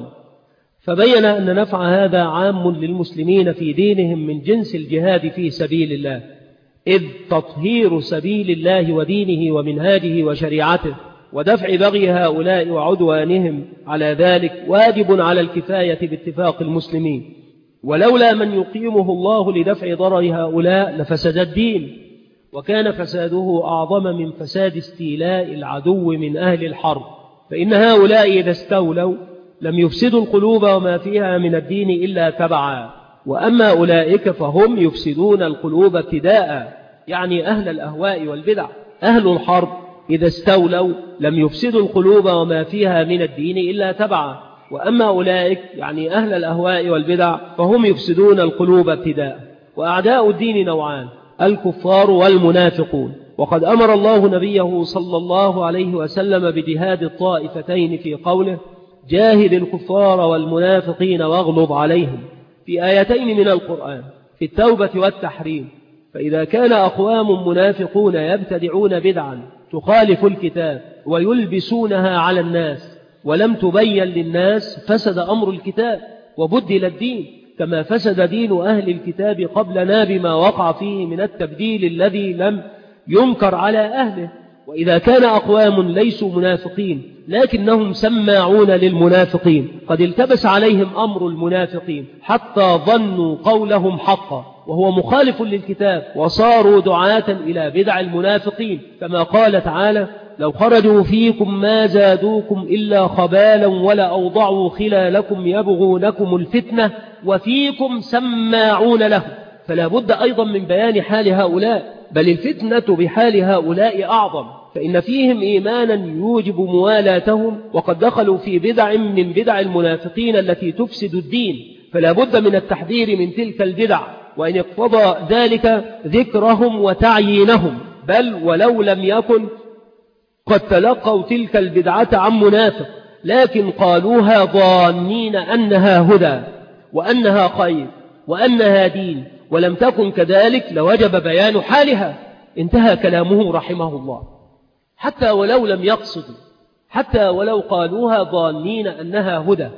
فبين أن نفع هذا عام للمسلمين في دينهم من جنس الجهاد في سبيل الله، إذ تطهير سبيل الله ودينه ومنهاجه وشريعته ودفع بغي هؤلاء وعدوانهم على ذلك واجب على الكفاية باتفاق المسلمين، ولولا من يقيمه الله لدفع ضرر هؤلاء لفسد الدين، وكان فساده أعظم من فساد استيلاء العدو من أهل الحرب، فإن هؤلاء إذا استولوا لم يفسدوا القلوب وما فيها من الدين إلا تبعا، وأما أولئك فهم يفسدون القلوب ابتداء، يعني أهل الأهواء والبدع. أهل الحرب إذا استولوا لم يفسدوا القلوب وما فيها من الدين إلا تبعا، وأما أولئك يعني أهل الأهواء والبدع فهم يفسدون القلوب ابتداء. وأعداء الدين نوعان: الكفار والمنافقون. وقد أمر الله نبيه صلى الله عليه وسلم بجهاد الطائفتين في قوله: جاهد الكفار والمنافقين واغلظ عليهم، في آيتين من القرآن، في التوبة والتحريم. فإذا كان أقوام منافقون يبتدعون بدعا تخالف الكتاب ويلبسونها على الناس ولم تبين للناس، فسد أمر الكتاب وبدل الدين، كما فسد دين أهل الكتاب قبلنا بما وقع فيه من التبديل الذي لم ينكر على أهله. وإذا كان أقوام ليسوا منافقين لكنهم سماعون للمنافقين، قد التبس عليهم أمر المنافقين حتى ظنوا قولهم حقا وهو مخالف للكتاب، وصاروا دعاة إلى بدع المنافقين، كما قال تعالى: لو خرجوا فيكم ما زادوكم إلا خبالا ولا أوضعوا خلالكم يبغونكم الفتنة وفيكم سماعون له. فلا بد أيضا من بيان حال هؤلاء، بل الفتنة بحال هؤلاء أعظم، فإن فيهم إيمانا يوجب موالاتهم، وقد دخلوا في بدع من بدع المنافقين التي تفسد الدين، فلا بد من التحذير من تلك البدع، وإن اقتضى ذلك ذكرهم وتعيينهم، بل ولو لم يكن قد تلقوا تلك البدعة عن منافق لكن قالوها ظانين أنها هدى وأنها خير وأنها دين، ولم تكن كذلك لوجب بيان حالها. انتهى كلامه رحمه الله. حتى ولو لم يقصدوا، حتى ولو قالوها ظانين أنها هدى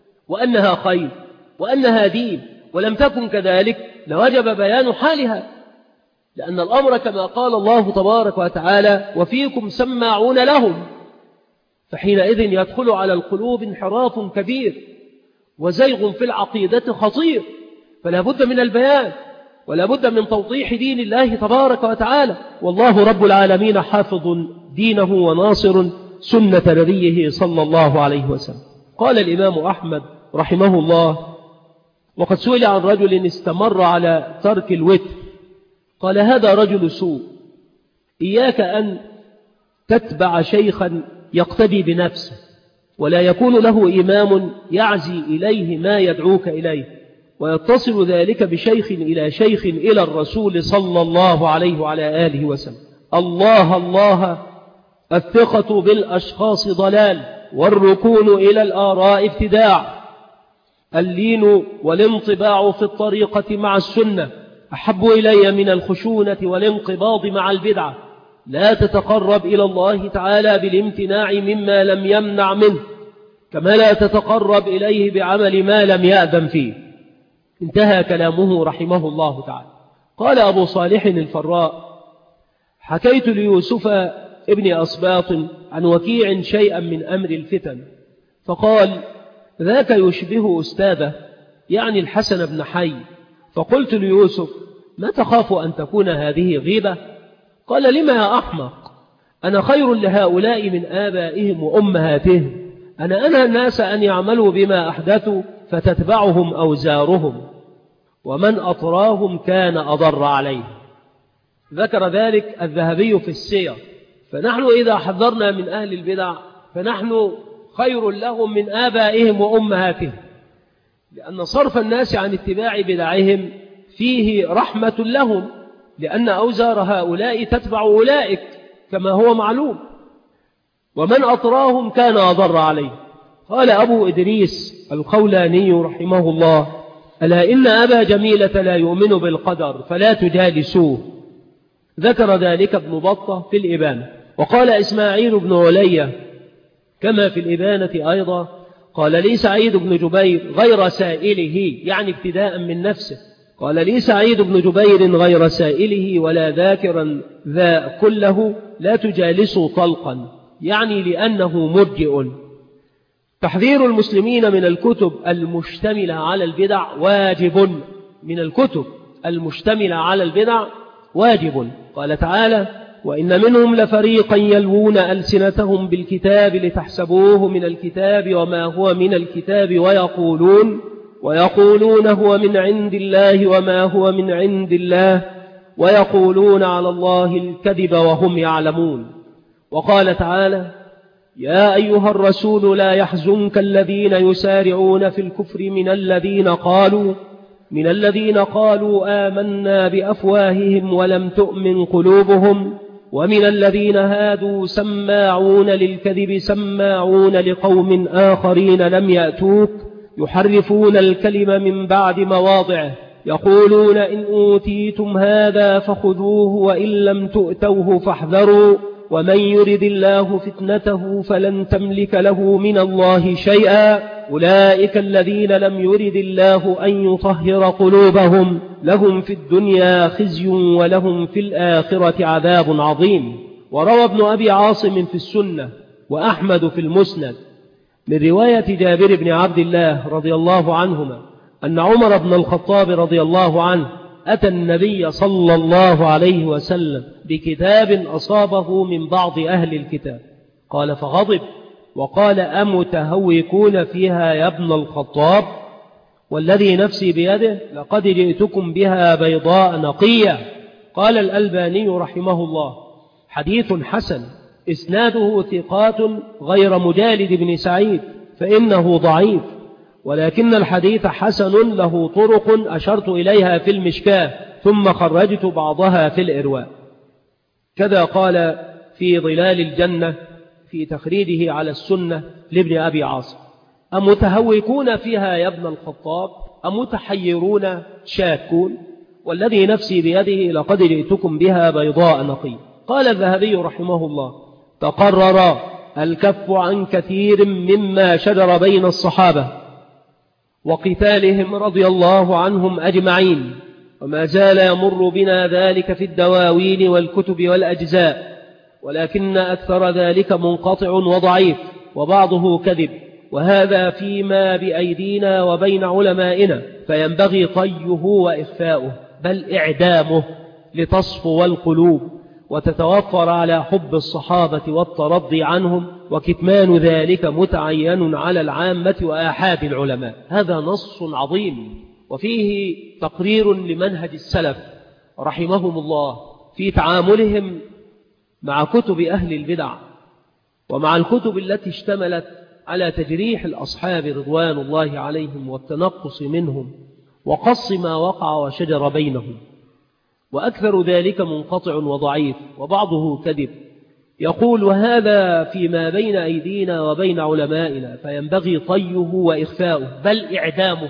وأنها خير وأنها دين ولم تكن كذلك لوجب بيان حالها، لأن الأمر كما قال الله تبارك وتعالى: وفيكم سماعون لهم. فحينئذ يدخل على القلوب انحراف كبير وزيغ في العقيدة خطير، فلا بد من البيان ولا بد من توضيح دين الله تبارك وتعالى. والله رب العالمين حافظ دينه وناصر سنة نبيه صلى الله عليه وسلم. قال الإمام أحمد رحمه الله: وقد سئل عن رجل استمر على ترك الوتر، قال: هذا رجل سوء، إياك أن تتبع شيخا يقتدي بنفسه ولا يكون له إمام يعزي إليه ما يدعوك إليه، ويتصل ذلك بشيخ إلى شيخ إلى الرسول صلى الله عليه وعلى آله وسلم. الله الله، الثقة بالأشخاص ضلال، والركون إلى الآراء ابتداع، اللين والانطباع في الطريقة مع السنة أحب إلي من الخشونة والانقباض مع البدعة. لا تتقرب إلى الله تعالى بالامتناع مما لم يمنع منه، كما لا تتقرب إليه بعمل ما لم يأذن فيه. انتهى كلامه رحمه الله تعالى. قال أبو صالح الفراء: حكيت ليوسف ابن أصباط عن وكيع شيئا من أمر الفتن، فقال: ذاك يشبه أستاذه، يعني الحسن بن حي. فقلت ليوسف: ما تخاف أن تكون هذه غيبة؟ قال: لما يا أحمق؟ أنا خير لهؤلاء من آبائهم وأمهاتهم. أنا أنهى الناس أن يعملوا بما أحدثوا فتتبعهم أوزارهم، ومن أطراهم كان أضر عليه. ذكر ذلك الذهبي في السير. فنحن إذا حذرنا من أهل البدع فنحن خير لهم من آبائهم وأمهاتهم، لأن صرف الناس عن اتباع بدعهم فيه رحمة لهم، لأن أوزار هؤلاء تتبع أولئك كما هو معلوم، ومن أطراهم كان أضر عليه. قال أبو إدريس الخولاني رحمه الله: ألا إن أبا جميلة لا يؤمن بالقدر فلا تجالسوه. ذكر ذلك ابن بطة في الإبانة. وقال إسماعيل بن علية كما في الإبانة أيضا: قال لي سعيد بن جبير غير سائله، يعني ابتداء من نفسه، قال لي سعيد بن جبير غير سائله ولا ذاكرا ذا كله لا تجالسوا طلقا، يعني لأنه مرجئ. تحذير المسلمين من الكتب المشتملة على البدع واجب، من الكتب المشتملة على البدع واجب. قال تعالى: وإن منهم لفريقا يلوون ألسنتهم بالكتاب لتحسبوه من الكتاب وما هو من الكتاب ويقولون ويقولون هو من عند الله وما هو من عند الله ويقولون على الله الكذب وهم يعلمون. وقال تعالى: يا أيها الرسول لا يحزنك الذين يسارعون في الكفر من الذين قالوا من الذين قالوا آمنا بأفواههم ولم تؤمن قلوبهم ومن الذين هادوا سماعون للكذب سماعون لقوم آخرين لم يأتوك يحرفون الكلم من بعد مواضعه يقولون إن أوتيتم هذا فخذوه وإن لم تؤتوه فاحذروا ومن يرد الله فتنته فلن تملك له من الله شيئا أولئك الذين لم يرد الله أن يطهر قلوبهم لهم في الدنيا خزي ولهم في الآخرة عذاب عظيم. وروى ابن أبي عاصم في السنة وأحمد في المسند من رواية جابر بن عبد الله رضي الله عنهما أن عمر بن الخطاب رضي الله عنه أتى النبي صلى الله عليه وسلم بكتاب أصابه من بعض أهل الكتاب، قال فغضب وقال: أمتهوكون فيها يا ابن الخطاب؟ والذي نفسي بيده لقد جئتكم بها بيضاء نقية. قال الألباني رحمه الله: حديث حسن إسناده ثقات غير مجالد بن سعيد فإنه ضعيف، ولكن الحديث حسن له طرق أشرت إليها في المشكاة ثم خرجت بعضها في الإرواء. كذا قال في ظلال الجنة في تخريجه على السنة لابن أبي عاصم: أمتهوكون فيها يا ابن الخطاب؟ أمتحيرون شاكون؟ والذي نفسي بيده لقد جئتكم بها بيضاء نقي. قال الذهبي رحمه الله: تقرر الكف عن كثير مما شجر بين الصحابة وقتالهم رضي الله عنهم أجمعين، وما زال يمر بنا ذلك في الدواوين والكتب والأجزاء، ولكن أكثر ذلك منقطع وضعيف وبعضه كذب، وهذا فيما بأيدينا وبين علمائنا، فينبغي طيه وإخفاؤه بل إعدامه لتصفو القلوب وتتوفر على حب الصحابة والترضي عنهم، وكتمان ذلك متعين على العامة وآحاد العلماء. هذا نص عظيم وفيه تقرير لمنهج السلف رحمهم الله في تعاملهم مع كتب أهل البدع ومع الكتب التي اشتملت على تجريح الأصحاب رضوان الله عليهم والتنقص منهم وقص ما وقع وشجر بينهم، وأكثر ذلك منقطع وضعيف وبعضه كذب. يقول: وهذا فيما بين أيدينا وبين علمائنا، فينبغي طيه وإخفاؤه بل إعدامه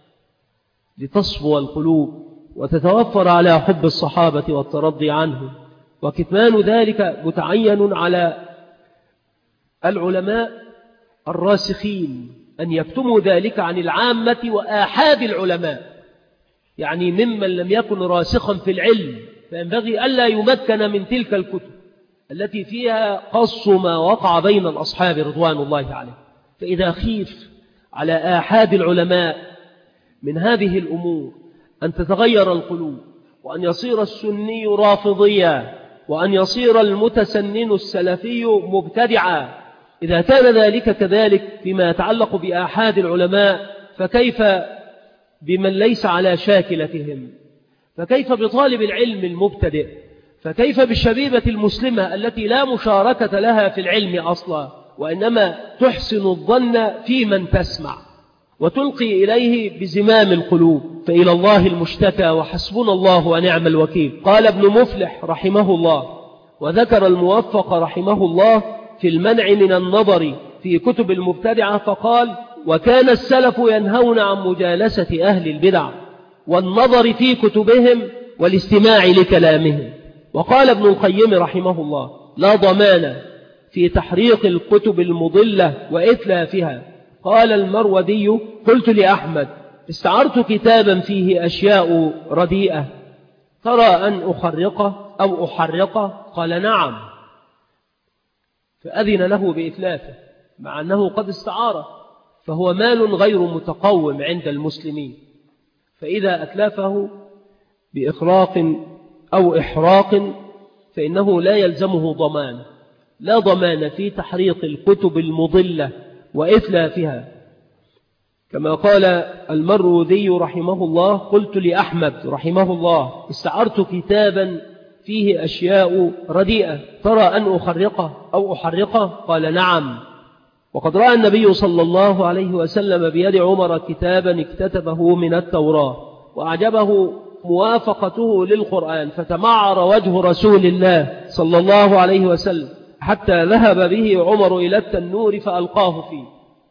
لتصفو القلوب وتتوفر على حب الصحابة والترضي عنهم، وكتمان ذلك متعين على العلماء الراسخين أن يكتموا ذلك عن العامة وآحاد العلماء، يعني ممن لم يكن راسخا في العلم، فينبغي ألا يمكن من تلك الكتب التي فيها قص ما وقع بين الأصحاب رضوان الله عليه. فإذا خيف على آحاد العلماء من هذه الأمور أن تتغير القلوب، وأن يصير السني رافضيا، وأن يصير المتسنن السلفي مبتدعا، إذا كان ذلك كذلك فيما يتعلق بآحاد العلماء، فكيف بمن ليس على شاكلتهم؟ فكيف بطالب العلم المبتدئ؟ فكيف بالشبيبة المسلمة التي لا مشاركة لها في العلم أصلا، وإنما تحسن الظن في من تسمع وتلقي إليه بزمام القلوب؟ فإلى الله المشتكى وحسبنا الله ونعم الوكيل. قال ابن مفلح رحمه الله، وذكر الموفق رحمه الله في المنع من النظر في كتب المبتدعة، فقال: وكان السلف ينهون عن مجالسة أهل البدع والنظر في كتبهم والاستماع لكلامهم. وقال ابن القيم رحمه الله: لا ضمان في تحريق الكتب المضلة وإتلافها. قال المرودي: قلت لأحمد: استعرت كتابا فيه أشياء رديئة، ترى أن أخرقه أو أحرقه؟ قال: نعم. فأذن له بإتلافه مع أنه قد استعاره، فهو مال غير متقوم عند المسلمين، فإذا أتلافه بإخراق أو إحراق فإنه لا يلزمه ضمان، لا ضمان في تحريق الكتب المضلة وإتلافها. كما قال المروذي رحمه الله: قلت لأحمد رحمه الله: استعرت كتابا فيه أشياء رديئة، ترى أن أخرقه أو أحرقه؟ قال: نعم. وقد رأى النبي صلى الله عليه وسلم بيد عمر كتابا اكتتبه من التوراة وأعجبه موافقته للقرآن، فتمعر وجه رسول الله صلى الله عليه وسلم حتى ذهب به عمر إلى التنور فألقاه فيه.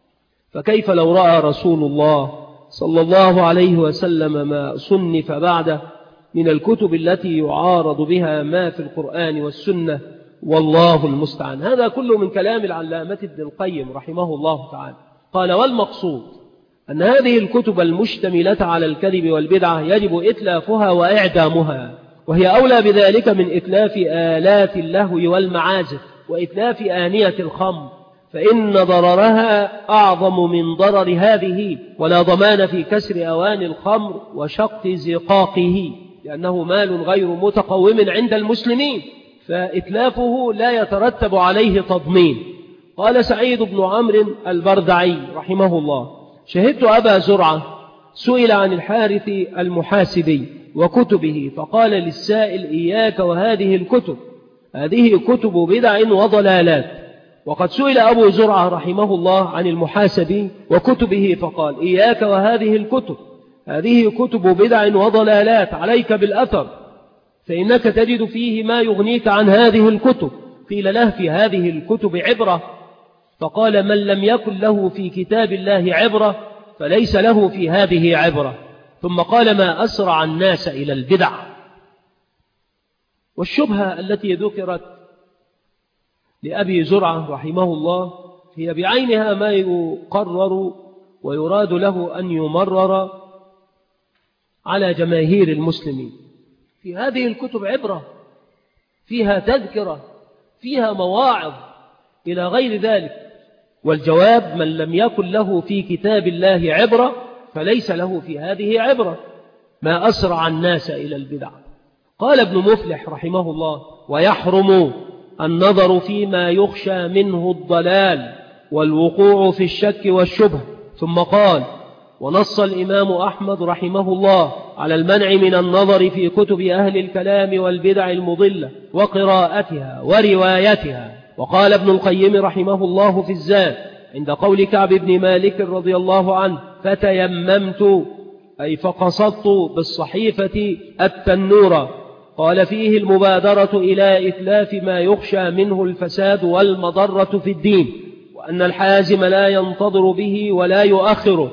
فكيف لو رأى رسول الله صلى الله عليه وسلم ما صنف بعده من الكتب التي يعارض بها ما في القرآن والسنة؟ والله المستعان. هذا كله من كلام العلامة ابن القيم رحمه الله تعالى. قال: والمقصود أن هذه الكتب المشتملة على الكذب والبدعة يجب إتلافها وإعدامها، وهي أولى بذلك من إتلاف آلات اللهو والمعازف وإتلاف آنية الخمر، فإن ضررها أعظم من ضرر هذه، ولا ضمان في كسر أواني الخمر وشق زقاقه، لأنه مال غير متقوم عند المسلمين، فإتلافه لا يترتب عليه تضمين. قال سعيد بن عمرو البردعي رحمه الله: شهدت أبا زرعة سئل عن الحارث المحاسبي وكتبه، فقال للسائل: إياك وهذه الكتب، هذه كتب بدع وضلالات. وقد سئل أبو زرعة رحمه الله عن المحاسبي وكتبه، فقال: إياك وهذه الكتب، هذه كتب بدع وضلالات، عليك بالأثر فإنك تجد فيه ما يغنيك عن هذه الكتب. قيل له: في هذه الكتب عبرة؟ فقال: من لم يكن له في كتاب الله عبرة فليس له في هذه عبرة. ثم قال: ما أسرع الناس إلى البدع. والشبهة التي ذكرت لأبي زرعة رحمه الله هي بعينها ما يقرر ويراد له أن يمرر على جماهير المسلمين. في هذه الكتب عبرة، فيها تذكرة، فيها مواعظ إلى غير ذلك. والجواب: من لم يكن له في كتاب الله عبرة فليس له في هذه عبرة. ما أسرع الناس إلى البدع. قال ابن مفلح رحمه الله: ويحرم النظر فيما يخشى منه الضلال والوقوع في الشك والشبه. ثم قال: ونص الإمام أحمد رحمه الله على المنع من النظر في كتب أهل الكلام والبدع المضلة وقراءتها وروايتها. وقال ابن القيم رحمه الله في الزاد عند قول كعب بن مالك رضي الله عنه: فتيممت أي فقصدت بالصحيفة التنور. قال: فيه المبادرة إلى إتلاف ما يخشى منه الفساد والمضرة في الدين، وأن الحازم لا ينتظر به ولا يؤخره،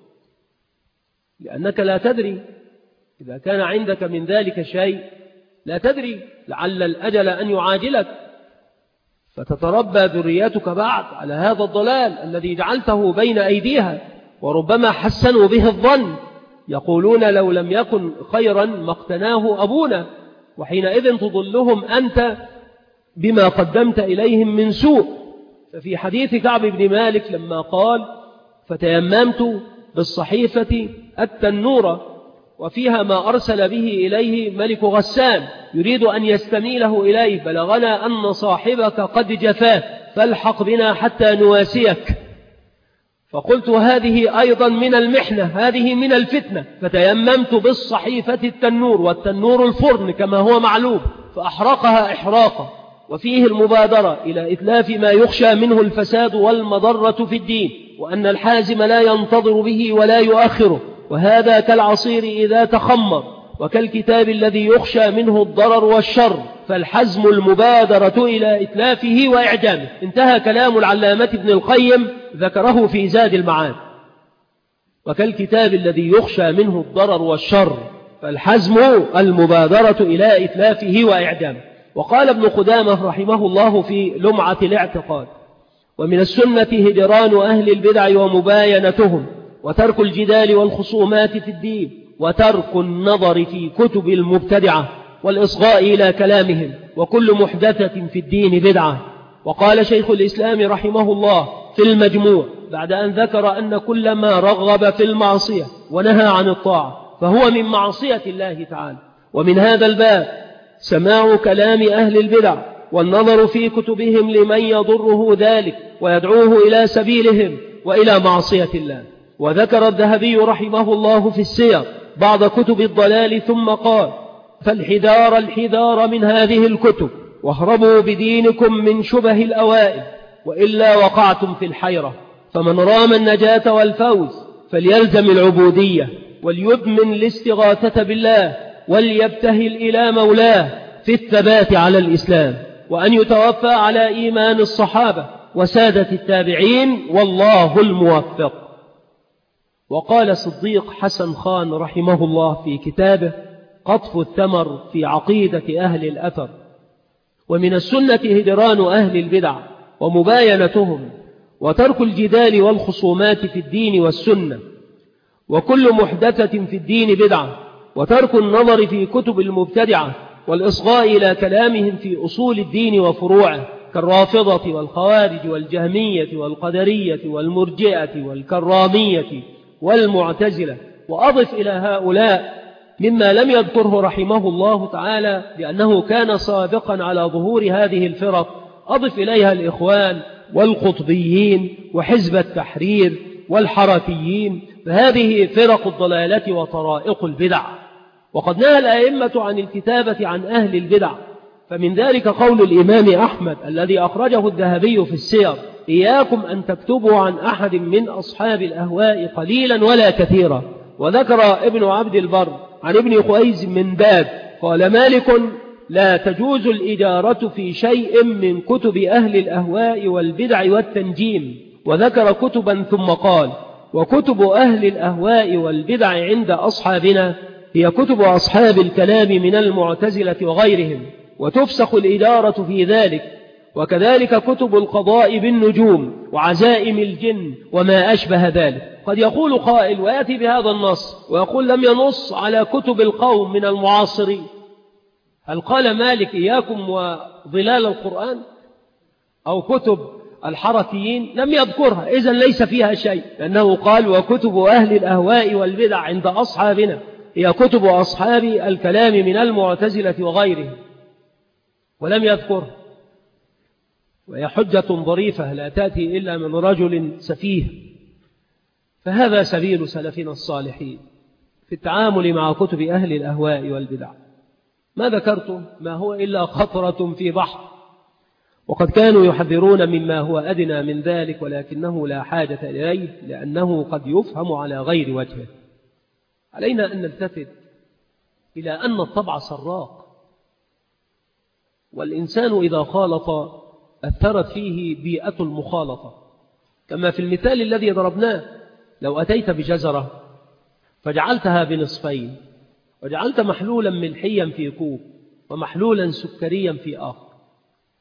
لأنك لا تدري إذا كان عندك من ذلك شيء، لا تدري، لعل الأجل أن يعاجلك، فتتربى ذريتك بعد على هذا الضلال الذي جعلته بين أيديها، وربما حسنوا به الظن، يقولون لو لم يكن خيرا ما اقتناه أبونا، وحينئذ تضلهم أنت بما قدمت إليهم من سوء. ففي حديث كعب بن مالك لما قال فتيممت بالصحيفة التنورة وفيها ما أرسل به إليه ملك غسان يريد أن يستميله إليه، بلغنا أن صاحبك قد جفاه فالحق بنا حتى نواسيك. فقلت هذه أيضا من المحنة، هذه من الفتنة. فتيممت بالصحيفة التنور، والتنور الفرن كما هو معلوم، فأحرقها إحراقا، وفيه المبادرة إلى إتلاف ما يخشى منه الفساد والمضرة في الدين، وأن الحازم لا ينتظر به ولا يؤخره، وهذا كالعصير إذا تخمر، وكالكتاب الذي يخشى منه الضرر والشر، فالحزم المبادرة إلى إتلافه وإعدامه. انتهى كلام العلامة ابن القيم ذكره في زاد المعاد. وكالكتاب الذي يخشى منه الضرر والشر، فالحزم المبادرة إلى إتلافه وإعدامه. وقال ابن قدامة رحمه الله في لمعة الاعتقاد: ومن السنة هجران أهل البدع ومباينتهم، وترك الجدال والخصومات في الدين، وترك النظر في كتب المبتدعة، والإصغاء إلى كلامهم، وكل محدثة في الدين بدعة. وقال شيخ الإسلام رحمه الله في المجموع بعد أن ذكر أن كل ما رغب في المعصية ونهى عن الطاعة فهو من معصية الله تعالى. ومن هذا الباب سماع كلام أهل البدع والنظر في كتبهم لمن يضره ذلك ويدعوه إلى سبيلهم وإلى معصية الله. وذكر الذهبي رحمه الله في السير بعض كتب الضلال ثم قال: فالحذار الحذار من هذه الكتب، واهربوا بدينكم من شبه الأوائل، وإلا وقعتم في الحيرة. فمن رام النجاة والفوز فليلزم العبودية، وليدمن الاستغاثة بالله، وليبتهل إلى مولاه في الثبات على الإسلام، وأن يتوفى على إيمان الصحابة وسادة التابعين، والله الموفق. وقال صديق حسن خان رحمه الله في كتابه قطف الثمر في عقيدة أهل الأثر: ومن السنة هجران أهل البدع ومباينتهم، وترك الجدال والخصومات في الدين والسنة، وكل محدثة في الدين بدعة، وترك النظر في كتب المبتدعة، والإصغاء إلى كلامهم في أصول الدين وفروعه، كالرافضة والخوارج والجهمية والقدرية والمرجئة والكرامية والمعتزلة. وأضف إلى هؤلاء مما لم يذكره رحمه الله تعالى لأنه كان سابقا على ظهور هذه الفرق، أضف إليها الإخوان والقطبيين وحزب التحرير والحركيين، فهذه فرق الضلالة وطرائق البدع. وقد نهى الأئمة عن الكتابة عن أهل البدع، فمن ذلك قول الإمام أحمد الذي أخرجه الذهبي في السير: إياكم أن تكتبوا عن أحد من أصحاب الأهواء قليلا ولا كثيرا. وذكر ابن عبد البر عن ابن خويز من باب قال مالك: لا تجوز الإجارة في شيء من كتب أهل الأهواء والبدع والتنجيم. وذكر كتبا ثم قال: وكتب أهل الأهواء والبدع عند أصحابنا هي كتب أصحاب الكلام من المعتزلة وغيرهم، وتفسخ الإجارة في ذلك. وكذلك كتب القضاء بالنجوم وعزائم الجن وما أشبه ذلك. قد يقول قائل ويأتي بهذا النص ويقول: لم ينص على كتب القوم من المعاصرين. هل قال مالك إياكم وظلال القرآن أو كتب الحركيين؟ لم يذكرها، إذن ليس فيها شيء، لأنه قال: وكتب أهل الأهواء والبدع عند أصحابنا هي كتب أصحاب الكلام من المعتزلة وغيرهم، ولم يذكرها. وهي حجة ظريفة لا تأتي إلا من رجل سفيه. فهذا سبيل سلفنا الصالحين في التعامل مع كتب أهل الأهواء والبدع. ما ذكرتم ما هو إلا خطرة في بحر، وقد كانوا يحذرون مما هو أدنى من ذلك، ولكنه لا حاجة إليه لأنه قد يفهم على غير وجهه. علينا أن نلتفت إلى أن الطبع سراق، والإنسان إذا خالط أثرت فيه بيئة المخالطة، كما في المثال الذي ضربناه: لو أتيت بجزرة فجعلتها بنصفين، وجعلت محلولا ملحيا في كوب ومحلولا سكريا في آخر،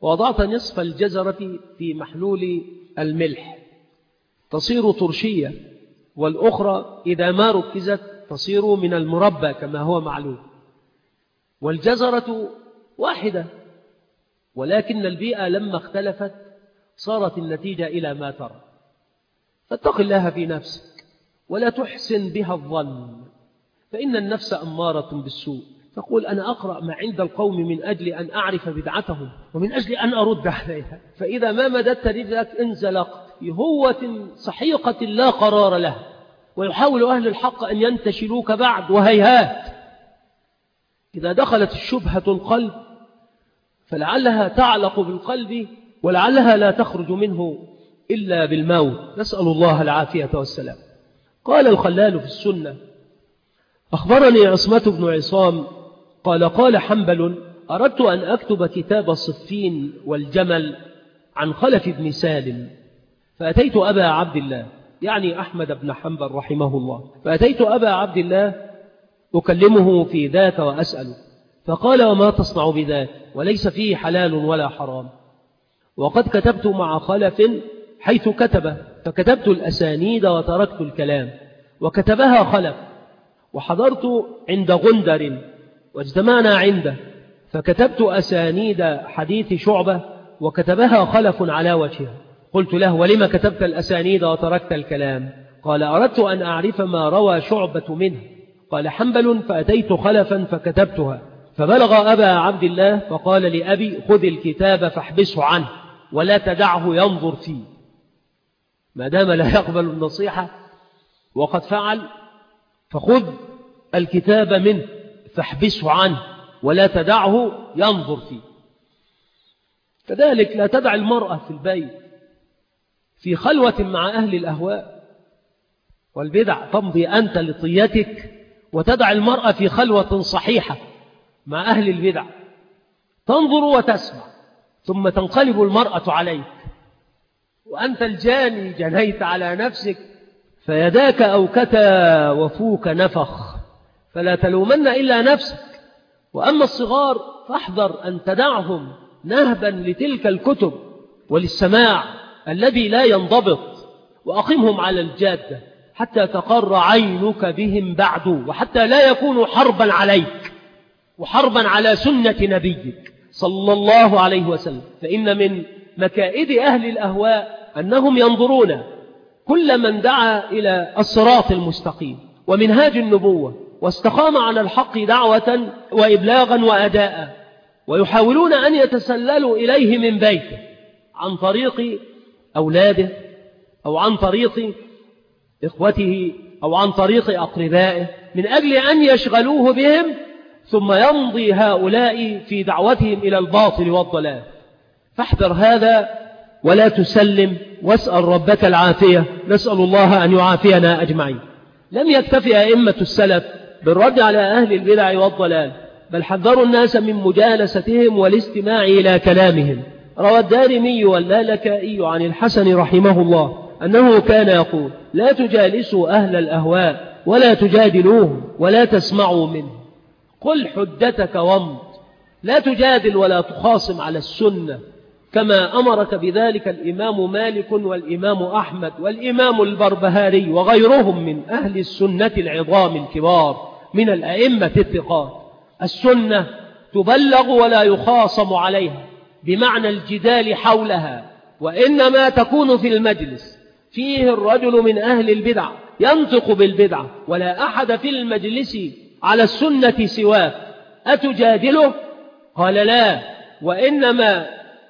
ووضعت نصف الجزرة في محلول الملح تصير ترشية، والأخرى إذا ما ركزت تصير من المربى كما هو معلوم. والجزرة واحدة، ولكن البيئة لما اختلفت صارت النتيجة إلى ما ترى. فاتق الله في نفسك ولا تحسن بها الظن، فإن النفس أمارة بالسوء. تقول أنا أقرأ ما عند القوم من أجل أن أعرف بدعتهم ومن أجل أن أرد عليها، فإذا ما مددت رجلك انزلقت في هوة سحيقة لا قرار لها، ويحاول أهل الحق أن ينتشلوك بعد وهيهات. إذا دخلت الشبهة القلب فلعلها تعلق بالقلب ولعلها لا تخرج منه إلا بالموت، نسأل الله العافية والسلام. قال الخلال في السنة: أخبرني عصمة بن عصام قال قال حنبل: أردت أن أكتب كتاب الصفين والجمل عن خلف بن سالم، فأتيت أبا عبد الله، يعني أحمد بن حنبل رحمه الله، فأتيت أبا عبد الله أكلمه في ذاك وأسأله، فقال: وما تصنع بذاك؟ وليس فيه حلال ولا حرام، وقد كتبت مع خلف حيث كتب، فكتبت الأسانيد وتركت الكلام، وكتبها خلف، وحضرت عند غندر واجتمعنا عنده، فكتبت أسانيد حديث شعبة وكتبها خلف على وجهها. قلت له: ولما كتبت الأسانيد وتركت الكلام؟ قال: أردت أن أعرف ما روى شعبة منه. قال حنبل: فأتيت خلفا فكتبتها، فبلغ أبا عبد الله فقال لأبي: خذ الكتاب فاحبسه عنه ولا تدعه ينظر فيه، ما دام لا يقبل النصيحة وقد فعل، فخذ الكتاب منه فاحبسه عنه ولا تدعه ينظر فيه. كذلك لا تدع المرأة في البيت في خلوة مع أهل الأهواء والبدع، تمضي أنت لطيتك وتدع المرأة في خلوة صحيحة مع أهل البدع، تنظر وتسمع، ثم تنقلب المرأة عليك وأنت الجاني جنيت على نفسك، فيداك أوكتا وفوك نفخ، فلا تلومن إلا نفسك. وأما الصغار فاحذر أن تدعهم نهبا لتلك الكتب وللسماع الذي لا ينضبط، وأقمهم على الجادة حتى تقر عينك بهم بعد، وحتى لا يكونوا حربا عليك وحربا على سنة نبيك صلى الله عليه وسلم. فإن من مكائد أهل الأهواء أنهم ينظرون كل من دعا إلى الصراط المستقيم ومنهاج النبوة واستقام على الحق دعوة وإبلاغا وأداء، ويحاولون أن يتسللوا إليه من بيته عن طريق أولاده أو عن طريق إخوته أو عن طريق أقربائه من أجل أن يشغلوه بهم، ثم يمضي هؤلاء في دعوتهم إلى الباطل والضلال. فاحذر هذا ولا تسلم، واسأل ربك العافية، نسأل الله أن يعافينا أجمعين. لم يكتفي أئمة السلف بالرد على أهل البدع والضلال، بل حذروا الناس من مجالستهم والاستماع إلى كلامهم. روى الدارمي واللالكائي عن الحسن رحمه الله أنه كان يقول: لا تجالسوا أهل الأهواء ولا تجادلوهم ولا تسمعوا منهم، قل حجتك وامض، لا تجادل ولا تخاصم على السنة، كما أمرك بذلك الإمام مالك والإمام أحمد والإمام البربهاري وغيرهم من أهل السنة العظام الكبار من الأئمة الثقات. السنة تبلغ ولا يخاصم عليها بمعنى الجدال حولها، وإنما تكون في المجلس فيه الرجل من أهل البدع ينطق بالبدعة ولا أحد في المجلس على السنة سواه، أتجادله؟ قال: لا، وإنما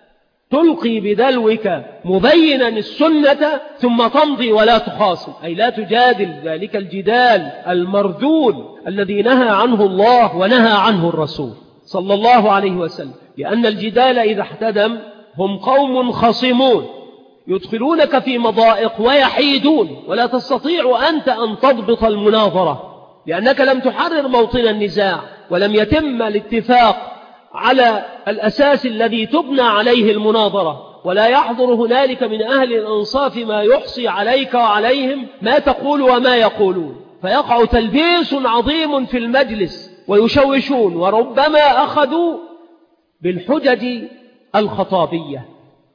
تلقي بدلوك مبينا السنة ثم تمضي ولا تخاصم، أي لا تجادل ذلك الجدال المردود الذي نهى عنه الله ونهى عنه الرسول صلى الله عليه وسلم. لأن الجدال إذا احتدم هم قوم خصمون يدخلونك في مضائق ويحيدون، ولا تستطيع أنت أن تضبط المناظرة، لأنك لم تحرر موطن النزاع ولم يتم الاتفاق على الأساس الذي تبنى عليه المناظرة، ولا يحضر هنالك من أهل الأنصاف ما يحصي عليك وعليهم ما تقول وما يقولون، فيقع تلبيس عظيم في المجلس ويشوشون، وربما أخذوا بالحجج الخطابية،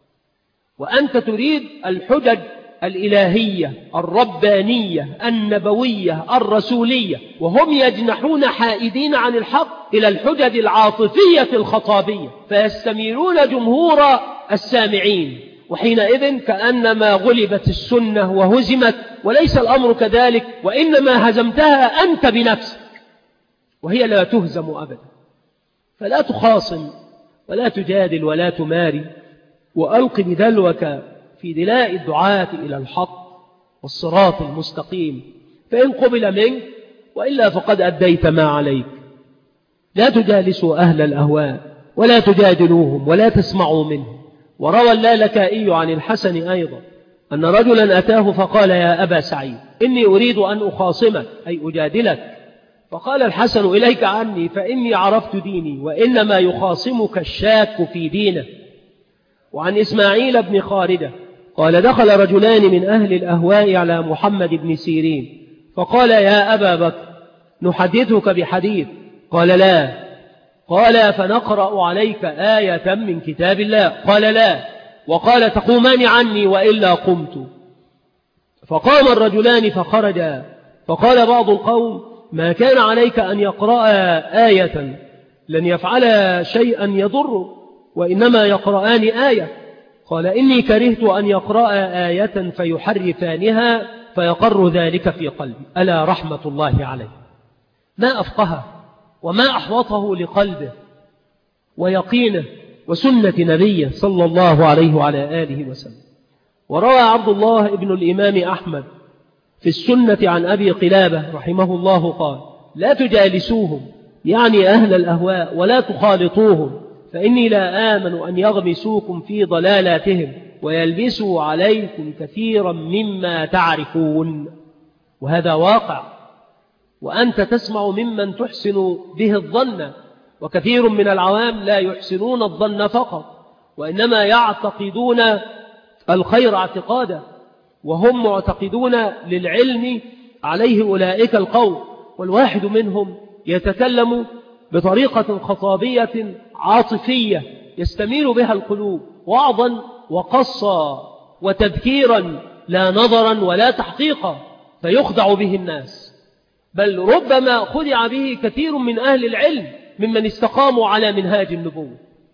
وأنت تريد الحجج الإلهية الربانية النبوية الرسولية، وهم يجنحون حائدين عن الحق إلى الحجج العاطفية الخطابية، فيستميلون جمهور السامعين، وحينئذ كأنما غلبت السنة وهزمت، وليس الأمر كذلك، وإنما هزمتها أنت بنفسك، وهي لا تهزم أبدا. فلا تخاصم ولا تجادل ولا تماري، وألق بدلوك في دلاء الدعاة إلى الحق والصراط المستقيم، فإن قبل منك وإلا فقد أديت ما عليك. لا تجالسوا أهل الأهواء ولا تجادلوهم ولا تسمعوا منهم. وروى اللالكائي عن الحسن أيضا أن رجلا أتاه فقال: يا أبا سعيد، إني أريد أن أخاصمك أي أجادلك. فقال الحسن: إليك عني، فإني عرفت ديني، وإنما يخاصمك الشاك في دينه. وعن إسماعيل بن خاردة قال: دخل رجلان من أهل الأهواء على محمد بن سيرين فقال: يا أبا بكر، نحدثك بحديث. قال: لا. قال: فنقرأ عليك آية من كتاب الله. قال: لا. وقال: تقومان عني وإلا قمت. فقام الرجلان فخرجا. فقال بعض القوم: ما كان عليك أن يقرأ آية، لن يفعل شيئا يضر، وإنما يقرآن آية. قال: إني كرهت أن يقرأ آية فيحرفانها فيقر ذلك في قلبي. ألا رحمة الله عليه، ما أفقهه وما أحوطه لقلبه ويقينه وسنة نبيه صلى الله عليه وعلى آله وسلم. وروى عبد الله ابن الإمام أحمد في السنة عن أبي قلابة رحمه الله قال: لا تجالسوهم، يعني أهل الأهواء، ولا تخالطوهم، فإني لا آمن أن يغمسوكم في ضلالاتهم ويلبسوا عليكم كثيرا مما تعرفون. وهذا واقع، وأنت تسمع ممن تحسن به الظن، وكثير من العوام لا يحسنون الظن فقط، وإنما يعتقدون الخير اعتقادا، وهم معتقدون للعلم عليه أولئك القوم. والواحد منهم يتكلم بطريقة خطابية عاطفية يستميل بها القلوب، وعظا وقصا وتذكيرا لا نظرا ولا تحقيقا، فيخدع به الناس، بل ربما خدع به كثير من أهل العلم ممن استقاموا على منهاج النبوة،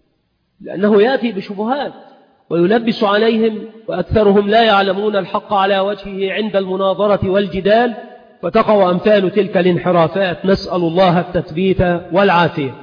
لأنه يأتي بشبهات ويلبس عليهم، وأكثرهم لا يعلمون الحق على وجهه عند المناظرة والجدال، فتقع أمثال تلك الانحرافات. نسأل الله التثبيت والعافية.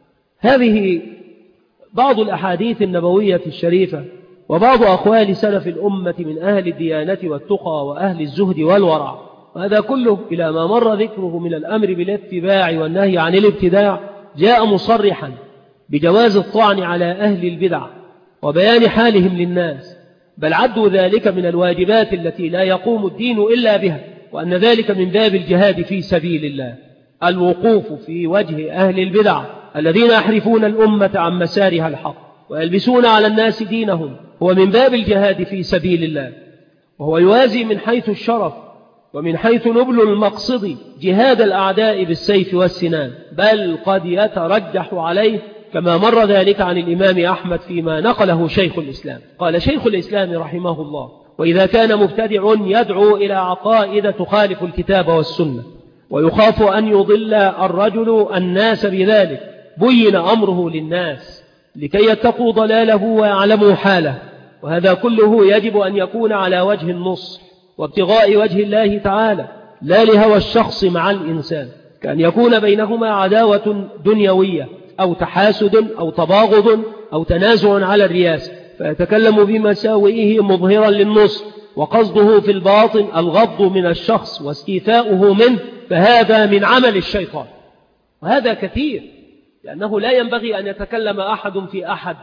هذه بعض الأحاديث النبوية الشريفة، وبعض أقوال سلف الأمة من أهل الديانة والتقى وأهل الزهد والورع، وهذا كله إلى ما مر ذكره من الأمر بالاتباع والنهي عن الابتداع جاء مصرحا بجواز الطعن على أهل البدع وبيان حالهم للناس، بل عدوا ذلك من الواجبات التي لا يقوم الدين إلا بها، وأن ذلك من باب الجهاد في سبيل الله. الوقوف في وجه أهل البدع الذين يحرفون الأمة عن مسارها الحق ويلبسون على الناس دينهم هو من باب الجهاد في سبيل الله، وهو يوازي من حيث الشرف ومن حيث نبل المقصد جهاد الأعداء بالسيف والسنان، بل قد يترجح عليه، كما مر ذلك عن الإمام أحمد فيما نقله شيخ الإسلام. قال شيخ الإسلام رحمه الله: وإذا كان مبتدع يدعو إلى عقائد تخالف الكتاب والسنة ويخاف أن يضل الرجل الناس بذلك، بين أمره للناس لكي يتقوا ضلاله ويعلموا حاله، وهذا كله يجب أن يكون على وجه النصح وابتغاء وجه الله تعالى، لا لهوى الشخص مع الإنسان، كأن يكون بينهما عداوة دنيوية أو تحاسد أو تباغض أو تنازع على الرياسة، فيتكلم بمساوئه مظهرا للنصح، وقصده في الباطن الغض من الشخص واستيفاؤه منه، فهذا من عمل الشيطان. وهذا كثير، لأنه لا ينبغي أن يتكلم أحد في أحد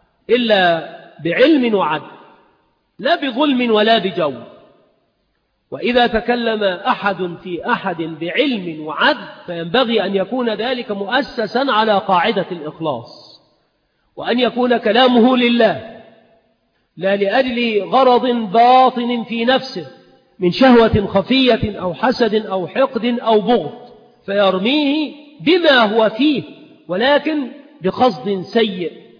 إلا بعلم وعدل، لا بظلم ولا بجور. وإذا تكلم أحد في أحد بعلم وعدل فينبغي أن يكون ذلك مؤسسا على قاعدة الإخلاص، وأن يكون كلامه لله لا لأجل غرض باطن في نفسه من شهوة خفية أو حسد أو حقد أو بغض فيرميه بما هو فيه، ولكن بقصد سيء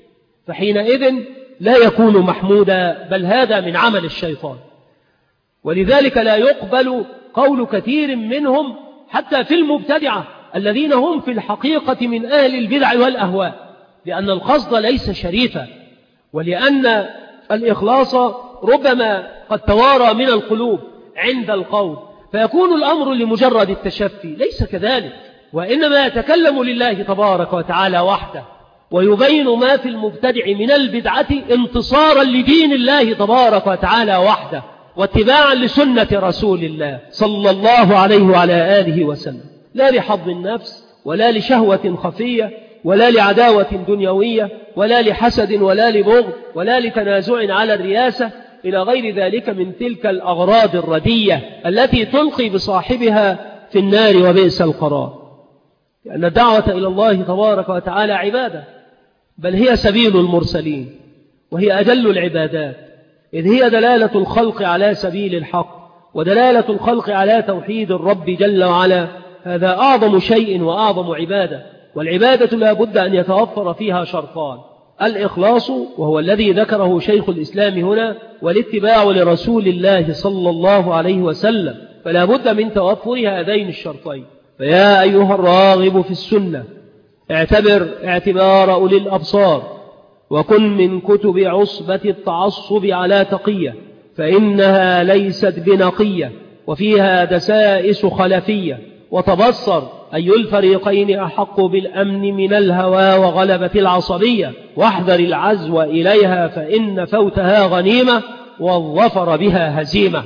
فحينئذ لا يكون محمودا، بل هذا من عمل الشيطان. ولذلك لا يقبل قول كثير منهم حتى في المبتدعة الذين هم في الحقيقة من أهل البدع والأهواء، لأن القصد ليس شريفا، ولأن الإخلاص ربما قد توارى من القلوب عند القول، فيكون الأمر لمجرد التشفي. ليس كذلك، وإنما يتكلم لله تبارك وتعالى وحده، ويبين ما في المبتدع من البدعة انتصارا لدين الله تبارك وتعالى وحده، واتباعا لسنة رسول الله صلى الله عليه وعلى آله وسلم، لا لحظ النفس ولا لشهوة خفية ولا لعداوة دنيوية ولا لحسد ولا لبغض ولا لتنازع على الرياسة إلى غير ذلك من تلك الأغراض الردية التي تلقي بصاحبها في النار وبئس القرار. لأن الدعوة إلى الله تبارك وتعالى عبادة، بل هي سبيل المرسلين، وهي أجل العبادات، إذ هي دلالة الخلق على سبيل الحق، ودلالة الخلق على توحيد الرب جل وعلا. هذا أعظم شيء وأعظم عبادة، والعبادة لا بد أن يتوفر فيها شرطان: الإخلاص، وهو الذي ذكره شيخ الإسلام هنا، والاتباع لرسول الله صلى الله عليه وسلم، فلا بد من توفر هذين الشرطين. فيا أيها الراغب في السنة، اعتبر اعتبار أولي الأبصار، وكن من كتب عصبة التعصب على تقية، فإنها ليست بنقية وفيها دسائس خلفية. وتبصر أي الفريقين أحق بالأمن من الهوى وغلبة العصبية، واحذر العزو إليها فإن فوتها غنيمة والظفر بها هزيمة.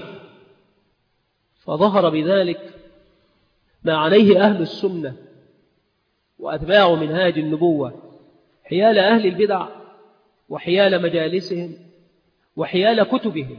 فظهر بذلك ما عليه أهل السنة وأتباع منهاج النبوة حيال أهل البدع وحيال مجالسهم وحيال كتبهم،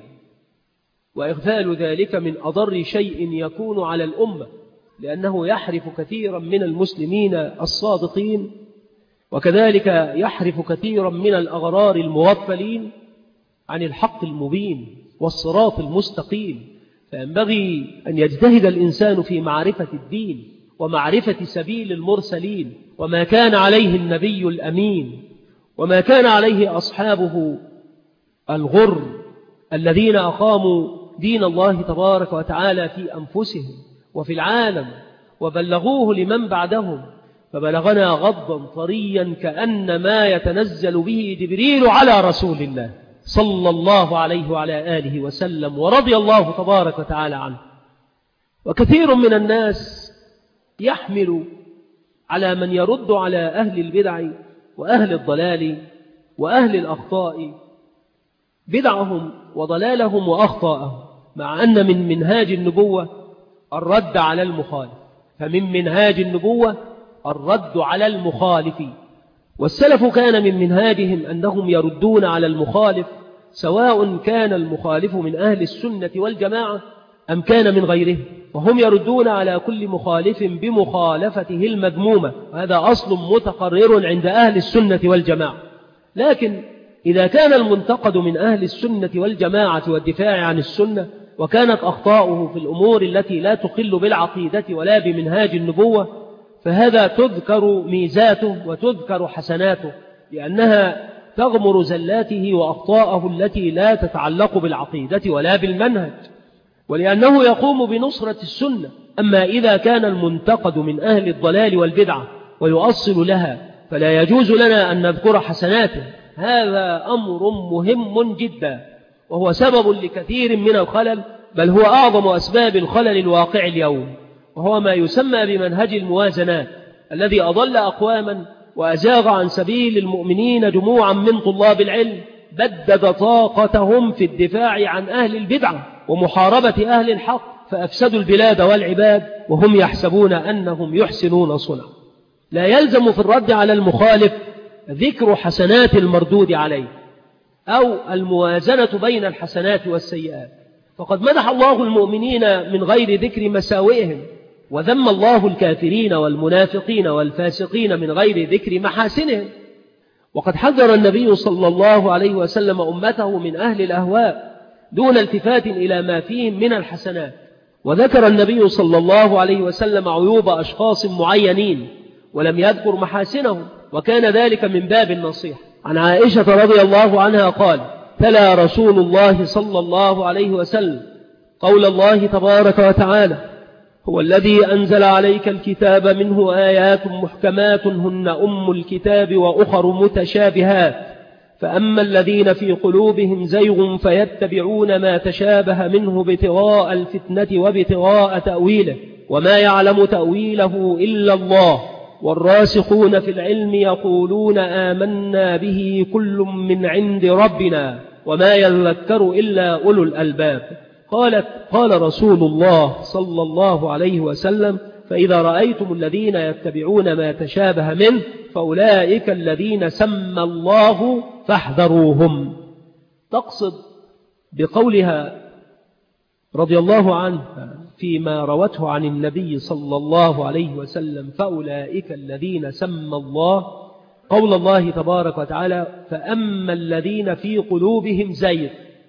وإغفال ذلك من أضر شيء يكون على الأمة، لأنه يحرف كثيرا من المسلمين الصادقين، وكذلك يحرف كثيرا من الأغرار المغفلين عن الحق المبين والصراط المستقيم. فينبغي أن يجتهد الإنسان في معرفة الدين ومعرفة سبيل المرسلين، وما كان عليه النبي الأمين، وما كان عليه أصحابه الغر الذين أقاموا دين الله تبارك وتعالى في أنفسهم وفي العالم وبلغوه لمن بعدهم، فبلغنا غضا طريا كأن ما يتنزل به جبريل على رسول الله صلى الله عليه وعلى آله وسلم، ورضي الله تبارك وتعالى عنه. وكثير من الناس يحمل على من يرد على أهل البدع وأهل الضلال وأهل الأخطاء بدعهم وضلالهم وأخطاءهم، مع أن من منهاج النبوة الرد على المخالف. فمن منهاج النبوة الرد على المخالف، والسلف كان من منهاجهم أنهم يردون على المخالف، سواء كان المخالف من أهل السنة والجماعة أم كان من غيره، وهم يردون على كل مخالف بمخالفته المذمومة، وهذا أصل متقرر عند أهل السنة والجماعة. لكن إذا كان المنتقد من أهل السنة والجماعة والدفاع عن السنة، وكانت أخطاؤه في الأمور التي لا تخل بالعقيدة ولا بمنهاج النبوة، فهذا تذكر ميزاته وتذكر حسناته، لأنها تغمر زلاته وأخطاءه التي لا تتعلق بالعقيدة ولا بالمنهج، ولأنه يقوم بنصرة السنة. أما إذا كان المنتقد من أهل الضلال والبدعة ويؤصل لها، فلا يجوز لنا أن نذكر حسناته. هذا أمر مهم جدا، وهو سبب لكثير من الخلل، بل هو أعظم أسباب الخلل الواقع اليوم، وهو ما يسمى بمنهج الموازنات، الذي أضل أقواما وأزاغ عن سبيل المؤمنين جموعا من طلاب العلم، بدد طاقتهم في الدفاع عن أهل البدعة ومحاربة أهل الحق، فأفسدوا البلاد والعباد وهم يحسبون أنهم يحسنون صنعا. لا يلزم في الرد على المخالف ذكر حسنات المردود عليه أو الموازنة بين الحسنات والسيئات، فقد مدح الله المؤمنين من غير ذكر مساوئهم، وذم الله الكافرين والمنافقين والفاسقين من غير ذكر محاسنهم. وقد حذر النبي صلى الله عليه وسلم أمته من أهل الأهواء دون التفات إلى ما فيهم من الحسنات، وذكر النبي صلى الله عليه وسلم عيوب أشخاص معينين ولم يذكر محاسنهم، وكان ذلك من باب النصيحة. عن عائشة رضي الله عنها قال: تلا رسول الله صلى الله عليه وسلم قول الله تبارك وتعالى: هو الذي أنزل عليك الكتاب منه آيات محكمات هن أم الكتاب وأخر متشابهات فأما الذين في قلوبهم زيغ فيتبعون ما تشابه منه ابتغاء الفتنة وابتغاء تأويله وما يعلم تأويله إلا الله والراسخون في العلم يقولون آمنا به كل من عند ربنا وما يذكر إلا أولو الألباب. قالت: قال رسول الله صلى الله عليه وسلم: فإذا رأيتم الذين يتبعون ما تشابه منه فأولئك الذين سمى الله فاحذروهم. تقصد بقولها رضي الله عنه فيما روته عن النبي صلى الله عليه وسلم فأولئك الذين سمى الله قول الله تبارك وتعالى: فأما الذين في قلوبهم زيغ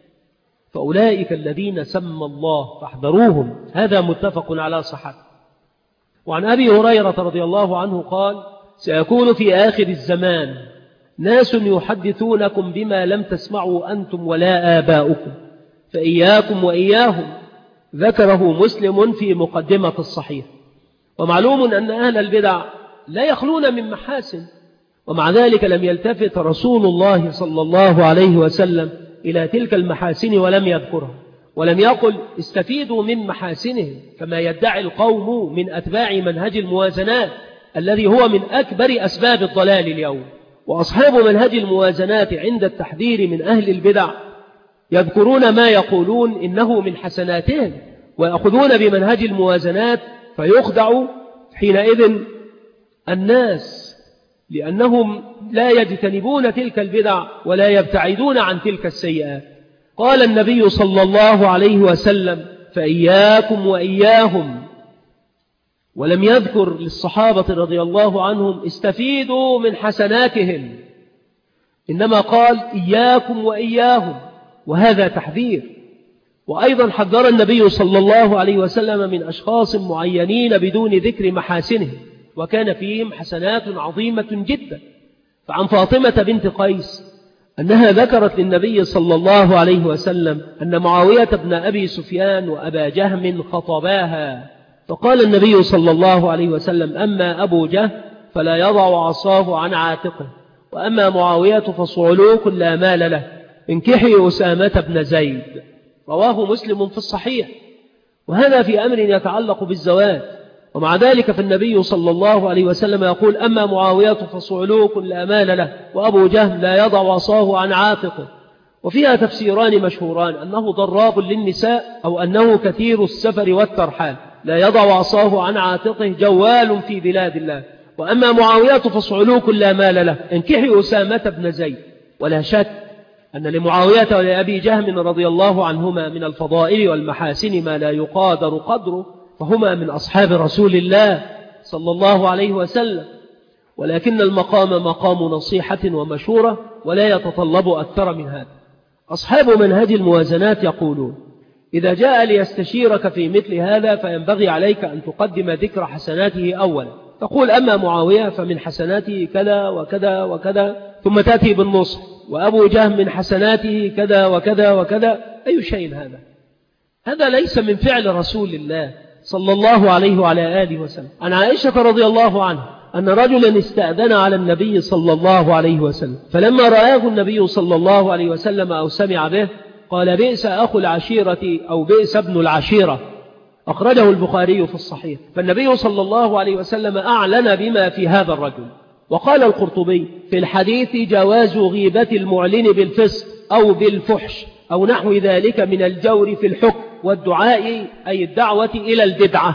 فأولئك الذين سمى الله فاحذروهم. هذا متفق على صحته. وعن أبي هريرة رضي الله عنه قال: سيكون في آخر الزمان ناس يحدثونكم بما لم تسمعوا أنتم ولا آباؤكم فإياكم وإياهم. ذكره مسلم في مقدمة الصحيح. ومعلوم أن أهل البدع لا يخلون من محاسن، ومع ذلك لم يلتفت رسول الله صلى الله عليه وسلم إلى تلك المحاسن ولم يذكرها، ولم يقل استفيدوا من محاسنهم كما يدعي القوم من أتباع منهج الموازنات الذي هو من أكبر أسباب الضلال اليوم. وأصحاب منهج الموازنات عند التحذير من أهل البدع يذكرون ما يقولون إنه من حسناتهم، ويأخذون بمنهج الموازنات فيخدع حينئذ الناس لأنهم لا يجتنبون تلك البدع ولا يبتعدون عن تلك السيئات. قال النبي صلى الله عليه وسلم: فإياكم وإياهم. ولم يذكر للصحابة رضي الله عنهم استفيدوا من حسناتهم، إنما قال إياكم وإياهم، وهذا تحذير. وأيضا حذر النبي صلى الله عليه وسلم من أشخاص معينين بدون ذكر محاسنهم، وكان فيهم حسنات عظيمة جدا. فعن فاطمة بنت قيس أنها ذكرت للنبي صلى الله عليه وسلم أن معاوية بن أبي سفيان وأبا جهم خطباها، فقال النبي صلى الله عليه وسلم: أما أبو جهم فلا يضع عصاه عن عاتقه، وأما معاوية فصعلوك لا مال له، انكحي أسامة بن زيد. رواه مسلم في الصحيح. وهذا في أمر يتعلق بالزواج، ومع ذلك فالنبي صلى الله عليه وسلم يقول: أما معاوية فصعلوك لا مال له، وأبو جهم لا يضع عصاه عن عاتقه. وفيها تفسيران مشهوران: أنه ضراب للنساء، أو أنه كثير السفر والترحال لا يضع عصاه عن عاتقه جوال في بلاد الله. وأما معاوية فصعلوك لا مال له، انكحي أسامة بن زيد. ولا شك أن لمعاوية ولأبي جهم رضي الله عنهما من الفضائل والمحاسن ما لا يقادر قدره، فهما من أصحاب رسول الله صلى الله عليه وسلم. ولكن المقام مقام نصيحة ومشورة ولا يتطلب أكثر من هذا. أصحاب منهج الموازنات يقولون: إذا جاء ليستشيرك في مثل هذا فينبغي عليك أن تقدم ذكر حسناته أولا، تقول: أما معاوية فمن حسناته كذا وكذا وكذا، ثم تأتي بالنصح: وأبو جهم من حسناته كذا وكذا وكذا. أي شيء هذا؟ هذا ليس من فعل رسول الله صلى الله عليه وعلى آله وسلم. عن عائشة رضي الله عنها أن رجلا استأذن على النبي صلى الله عليه وسلم، فلما رآه النبي صلى الله عليه وسلم أو سمع به قال: بئس أخو العشيرة أو بئس ابن العشيرة. أخرجه البخاري في الصحيح. فالنبي صلى الله عليه وسلم أعلن بما في هذا الرجل. وقال القرطبي في الحديث: جواز غيبة المعلن بالفسق أو بالفحش أو نحو ذلك من الجور في الحكم والدعاء، أي الدعوة إلى البدعة.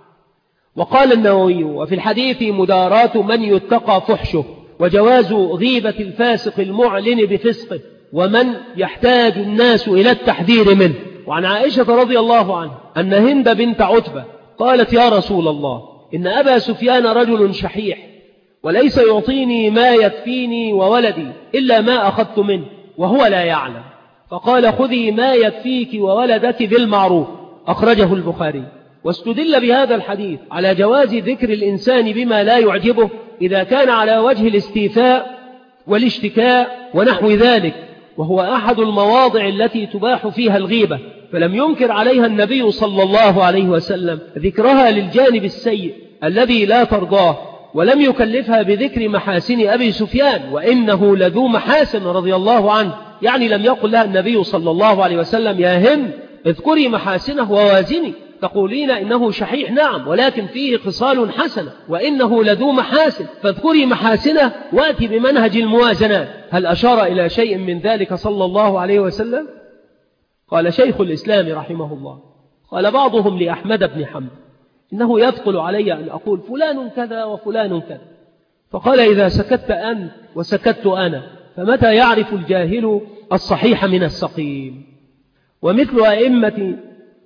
وقال النووي: وفي الحديث مداراة من يتقى فحشه، وجواز غيبة الفاسق المعلن بفسقه ومن يحتاج الناس إلى التحذير منه. وعن عائشة رضي الله عنها أن هند بنت عتبة قالت: يا رسول الله، إن أبا سفيان رجل شحيح، وليس يعطيني ما يكفيني وولدي إلا ما أخذت منه وهو لا يعلم. فقال: خذي ما يكفيك وولدك بالمعروف. أخرجه البخاري. واستدل بهذا الحديث على جواز ذكر الإنسان بما لا يعجبه إذا كان على وجه الاستيفاء والاشتكاء ونحو ذلك، وهو أحد المواضع التي تباح فيها الغيبة، فلم ينكر عليها النبي صلى الله عليه وسلم ذكرها للجانب السيء الذي لا ترضاه، ولم يكلفها بذكر محاسن أبي سفيان، وإنه لذو محاسن رضي الله عنه. يعني لم يقل لها النبي صلى الله عليه وسلم يا هند اذكري محاسنه ووازني، تقولين إنه شحيح، نعم، ولكن فيه خصال حسنة، وإنه لذو محاسن، فاذكري محاسنه وأتي بمنهج الموازنات. هل أشار إلى شيء من ذلك صلى الله عليه وسلم؟ قال شيخ الإسلام رحمه الله، قال بعضهم لأحمد بن حنبل إنه يثقل علي أن أقول فلان كذا وفلان كذا، فقال إذا سكت أنت وسكت أنا فمتى يعرف الجاهل الصحيح من السقيم؟ ومثل أئمة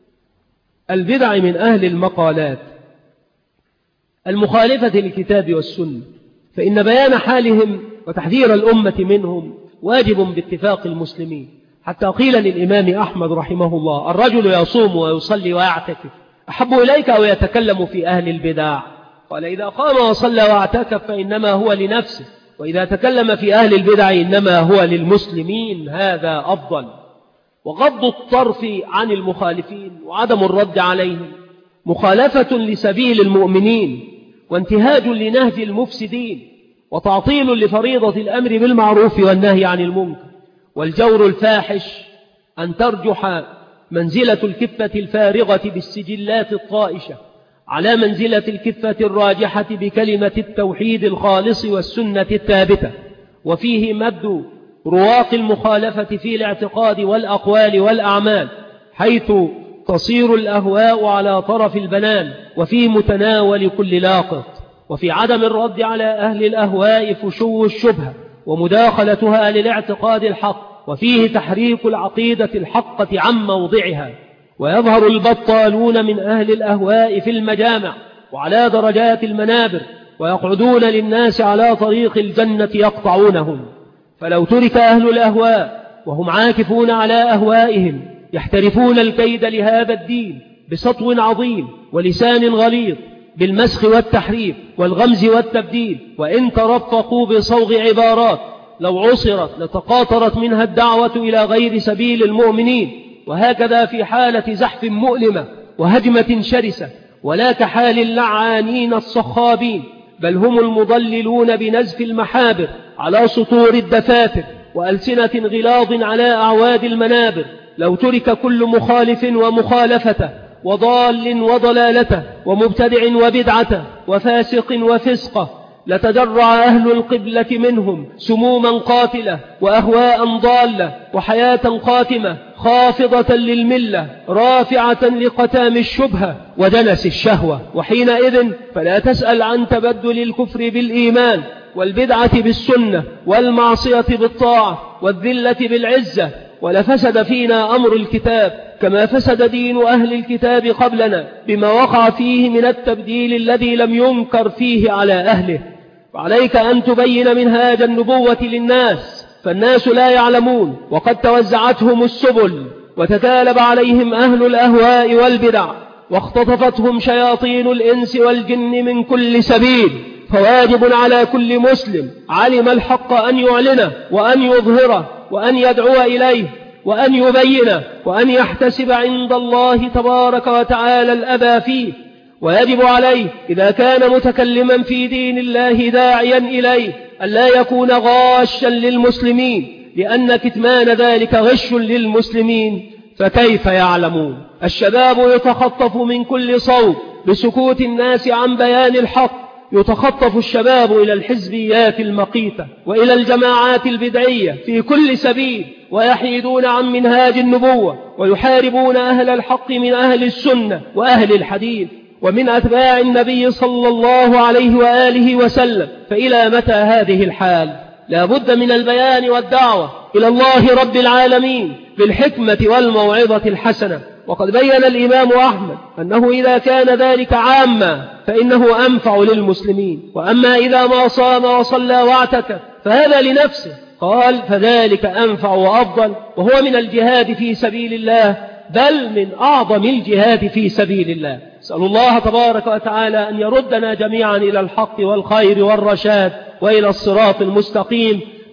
البدع من أهل المقالات المخالفة للكتاب والسنة، فإن بيان حالهم وتحذير الأمة منهم واجب باتفاق المسلمين، حتى قيل للإمام أحمد رحمه الله الرجل يصوم ويصلي ويعتكف أحب إليك أو يتكلم في أهل البدع؟ قال إذا قام وصلى واعتكف فإنما هو لنفسه، وإذا تكلم في أهل البدع إنما هو للمسلمين، هذا أفضل. وغض الطرف عن المخالفين وعدم الرد عليهم مخالفة لسبيل المؤمنين، وانتهاج لنهج المفسدين، وتعطيل لفريضة الأمر بالمعروف والنهي عن المنكر. والجور الفاحش أن ترجح منزلة الكفة الفارغة بالسجلات الطائشة على منزلة الكفة الراجحة بكلمة التوحيد الخالص والسنة الثابتة، وفيه مد رواق المخالفة في الاعتقاد والأقوال والأعمال، حيث تصير الأهواء على طرف البنان وفي متناول كل لاقط، وفي عدم الرد على أهل الأهواء فشو الشبهة ومداخلتها للاعتقاد الحق، وفيه تحريك العقيدة الحقة عن موضعها. ويظهر البطالون من أهل الأهواء في المجامع وعلى درجات المنابر، ويقعدون للناس على طريق الجنة يقطعونهم. فلو ترك أهل الأهواء وهم عاكفون على أهوائهم يحترفون الكيد لهذا الدين بسطو عظيم ولسان غليظ بالمسخ والتحريف والغمز والتبديل، وإن ترفقوا بصوغ عبارات لو عصرت لتقاطرت منها الدعوة إلى غير سبيل المؤمنين. وهكذا في حالة زحف مؤلمة وهجمة شرسة، ولا كحال اللعانين الصخابين، بل هم المضللون بنزف المحابر على سطور الدفاتر وألسنة غلاظ على أعواد المنابر. لو ترك كل مخالف ومخالفته وضال وضلالته ومبتدع وبدعته وفاسق وفسقه لتجرع أهل القبلة منهم سموما قاتلة وأهواء ضالة وحياة قاتمة خافضة للملة رافعة لقتام الشبهة ودنس الشهوة. وحينئذ فلا تسأل عن تبدل الكفر بالإيمان والبدعة بالسنة والمعصية بالطاعة والذلة بالعزة، ولفسد فينا أمر الكتاب كما فسد دين أهل الكتاب قبلنا بما وقع فيه من التبديل الذي لم ينكر فيه على أهله. وعليك أن تبين منهاج النبوة للناس، فالناس لا يعلمون، وقد توزعتهم السبل وتكالب عليهم أهل الأهواء والبدع، واختطفتهم شياطين الإنس والجن من كل سبيل. فواجب على كل مسلم علم الحق أن يعلنه وأن يظهره وأن يدعو إليه وأن يبينه وأن يحتسب عند الله تبارك وتعالى الأبى فيه. ويجب عليه إذا كان متكلما في دين الله داعيا إليه ألا يكون غاشا للمسلمين، لأن كتمان ذلك غش للمسلمين، فكيف يعلمون؟ الشباب يتخطف من كل صوب بسكوت الناس عن بيان الحق، يتخطف الشباب إلى الحزبيات المقيتة وإلى الجماعات البدعية في كل سبيل، ويحيدون عن منهاج النبوة، ويحاربون أهل الحق من أهل السنة وأهل الحديث ومن أتباع النبي صلى الله عليه وآله وسلم. فإلى متى هذه الحال؟ لا بد من البيان والدعوة إلى الله رب العالمين بالحكمة والموعظة الحسنة. وقد بين الإمام أحمد أنه إذا كان ذلك عاما فإنه أنفع للمسلمين، وأما إذا ما صام وصلى واعتكف فهذا لنفسه، قال فذلك أنفع وأفضل، وهو من الجهاد في سبيل الله، بل من أعظم الجهاد في سبيل الله. أسأل الله تبارك وتعالى أن يردنا جميعا إلى الحق والخير والرشاد وإلى الصراط المستقيم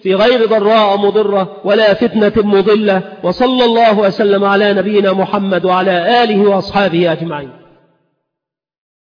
في غير ضراء مضرة ولا فتنة مضلة، وصلى الله وسلم على نبينا محمد وعلى آله وأصحابه أجمعين.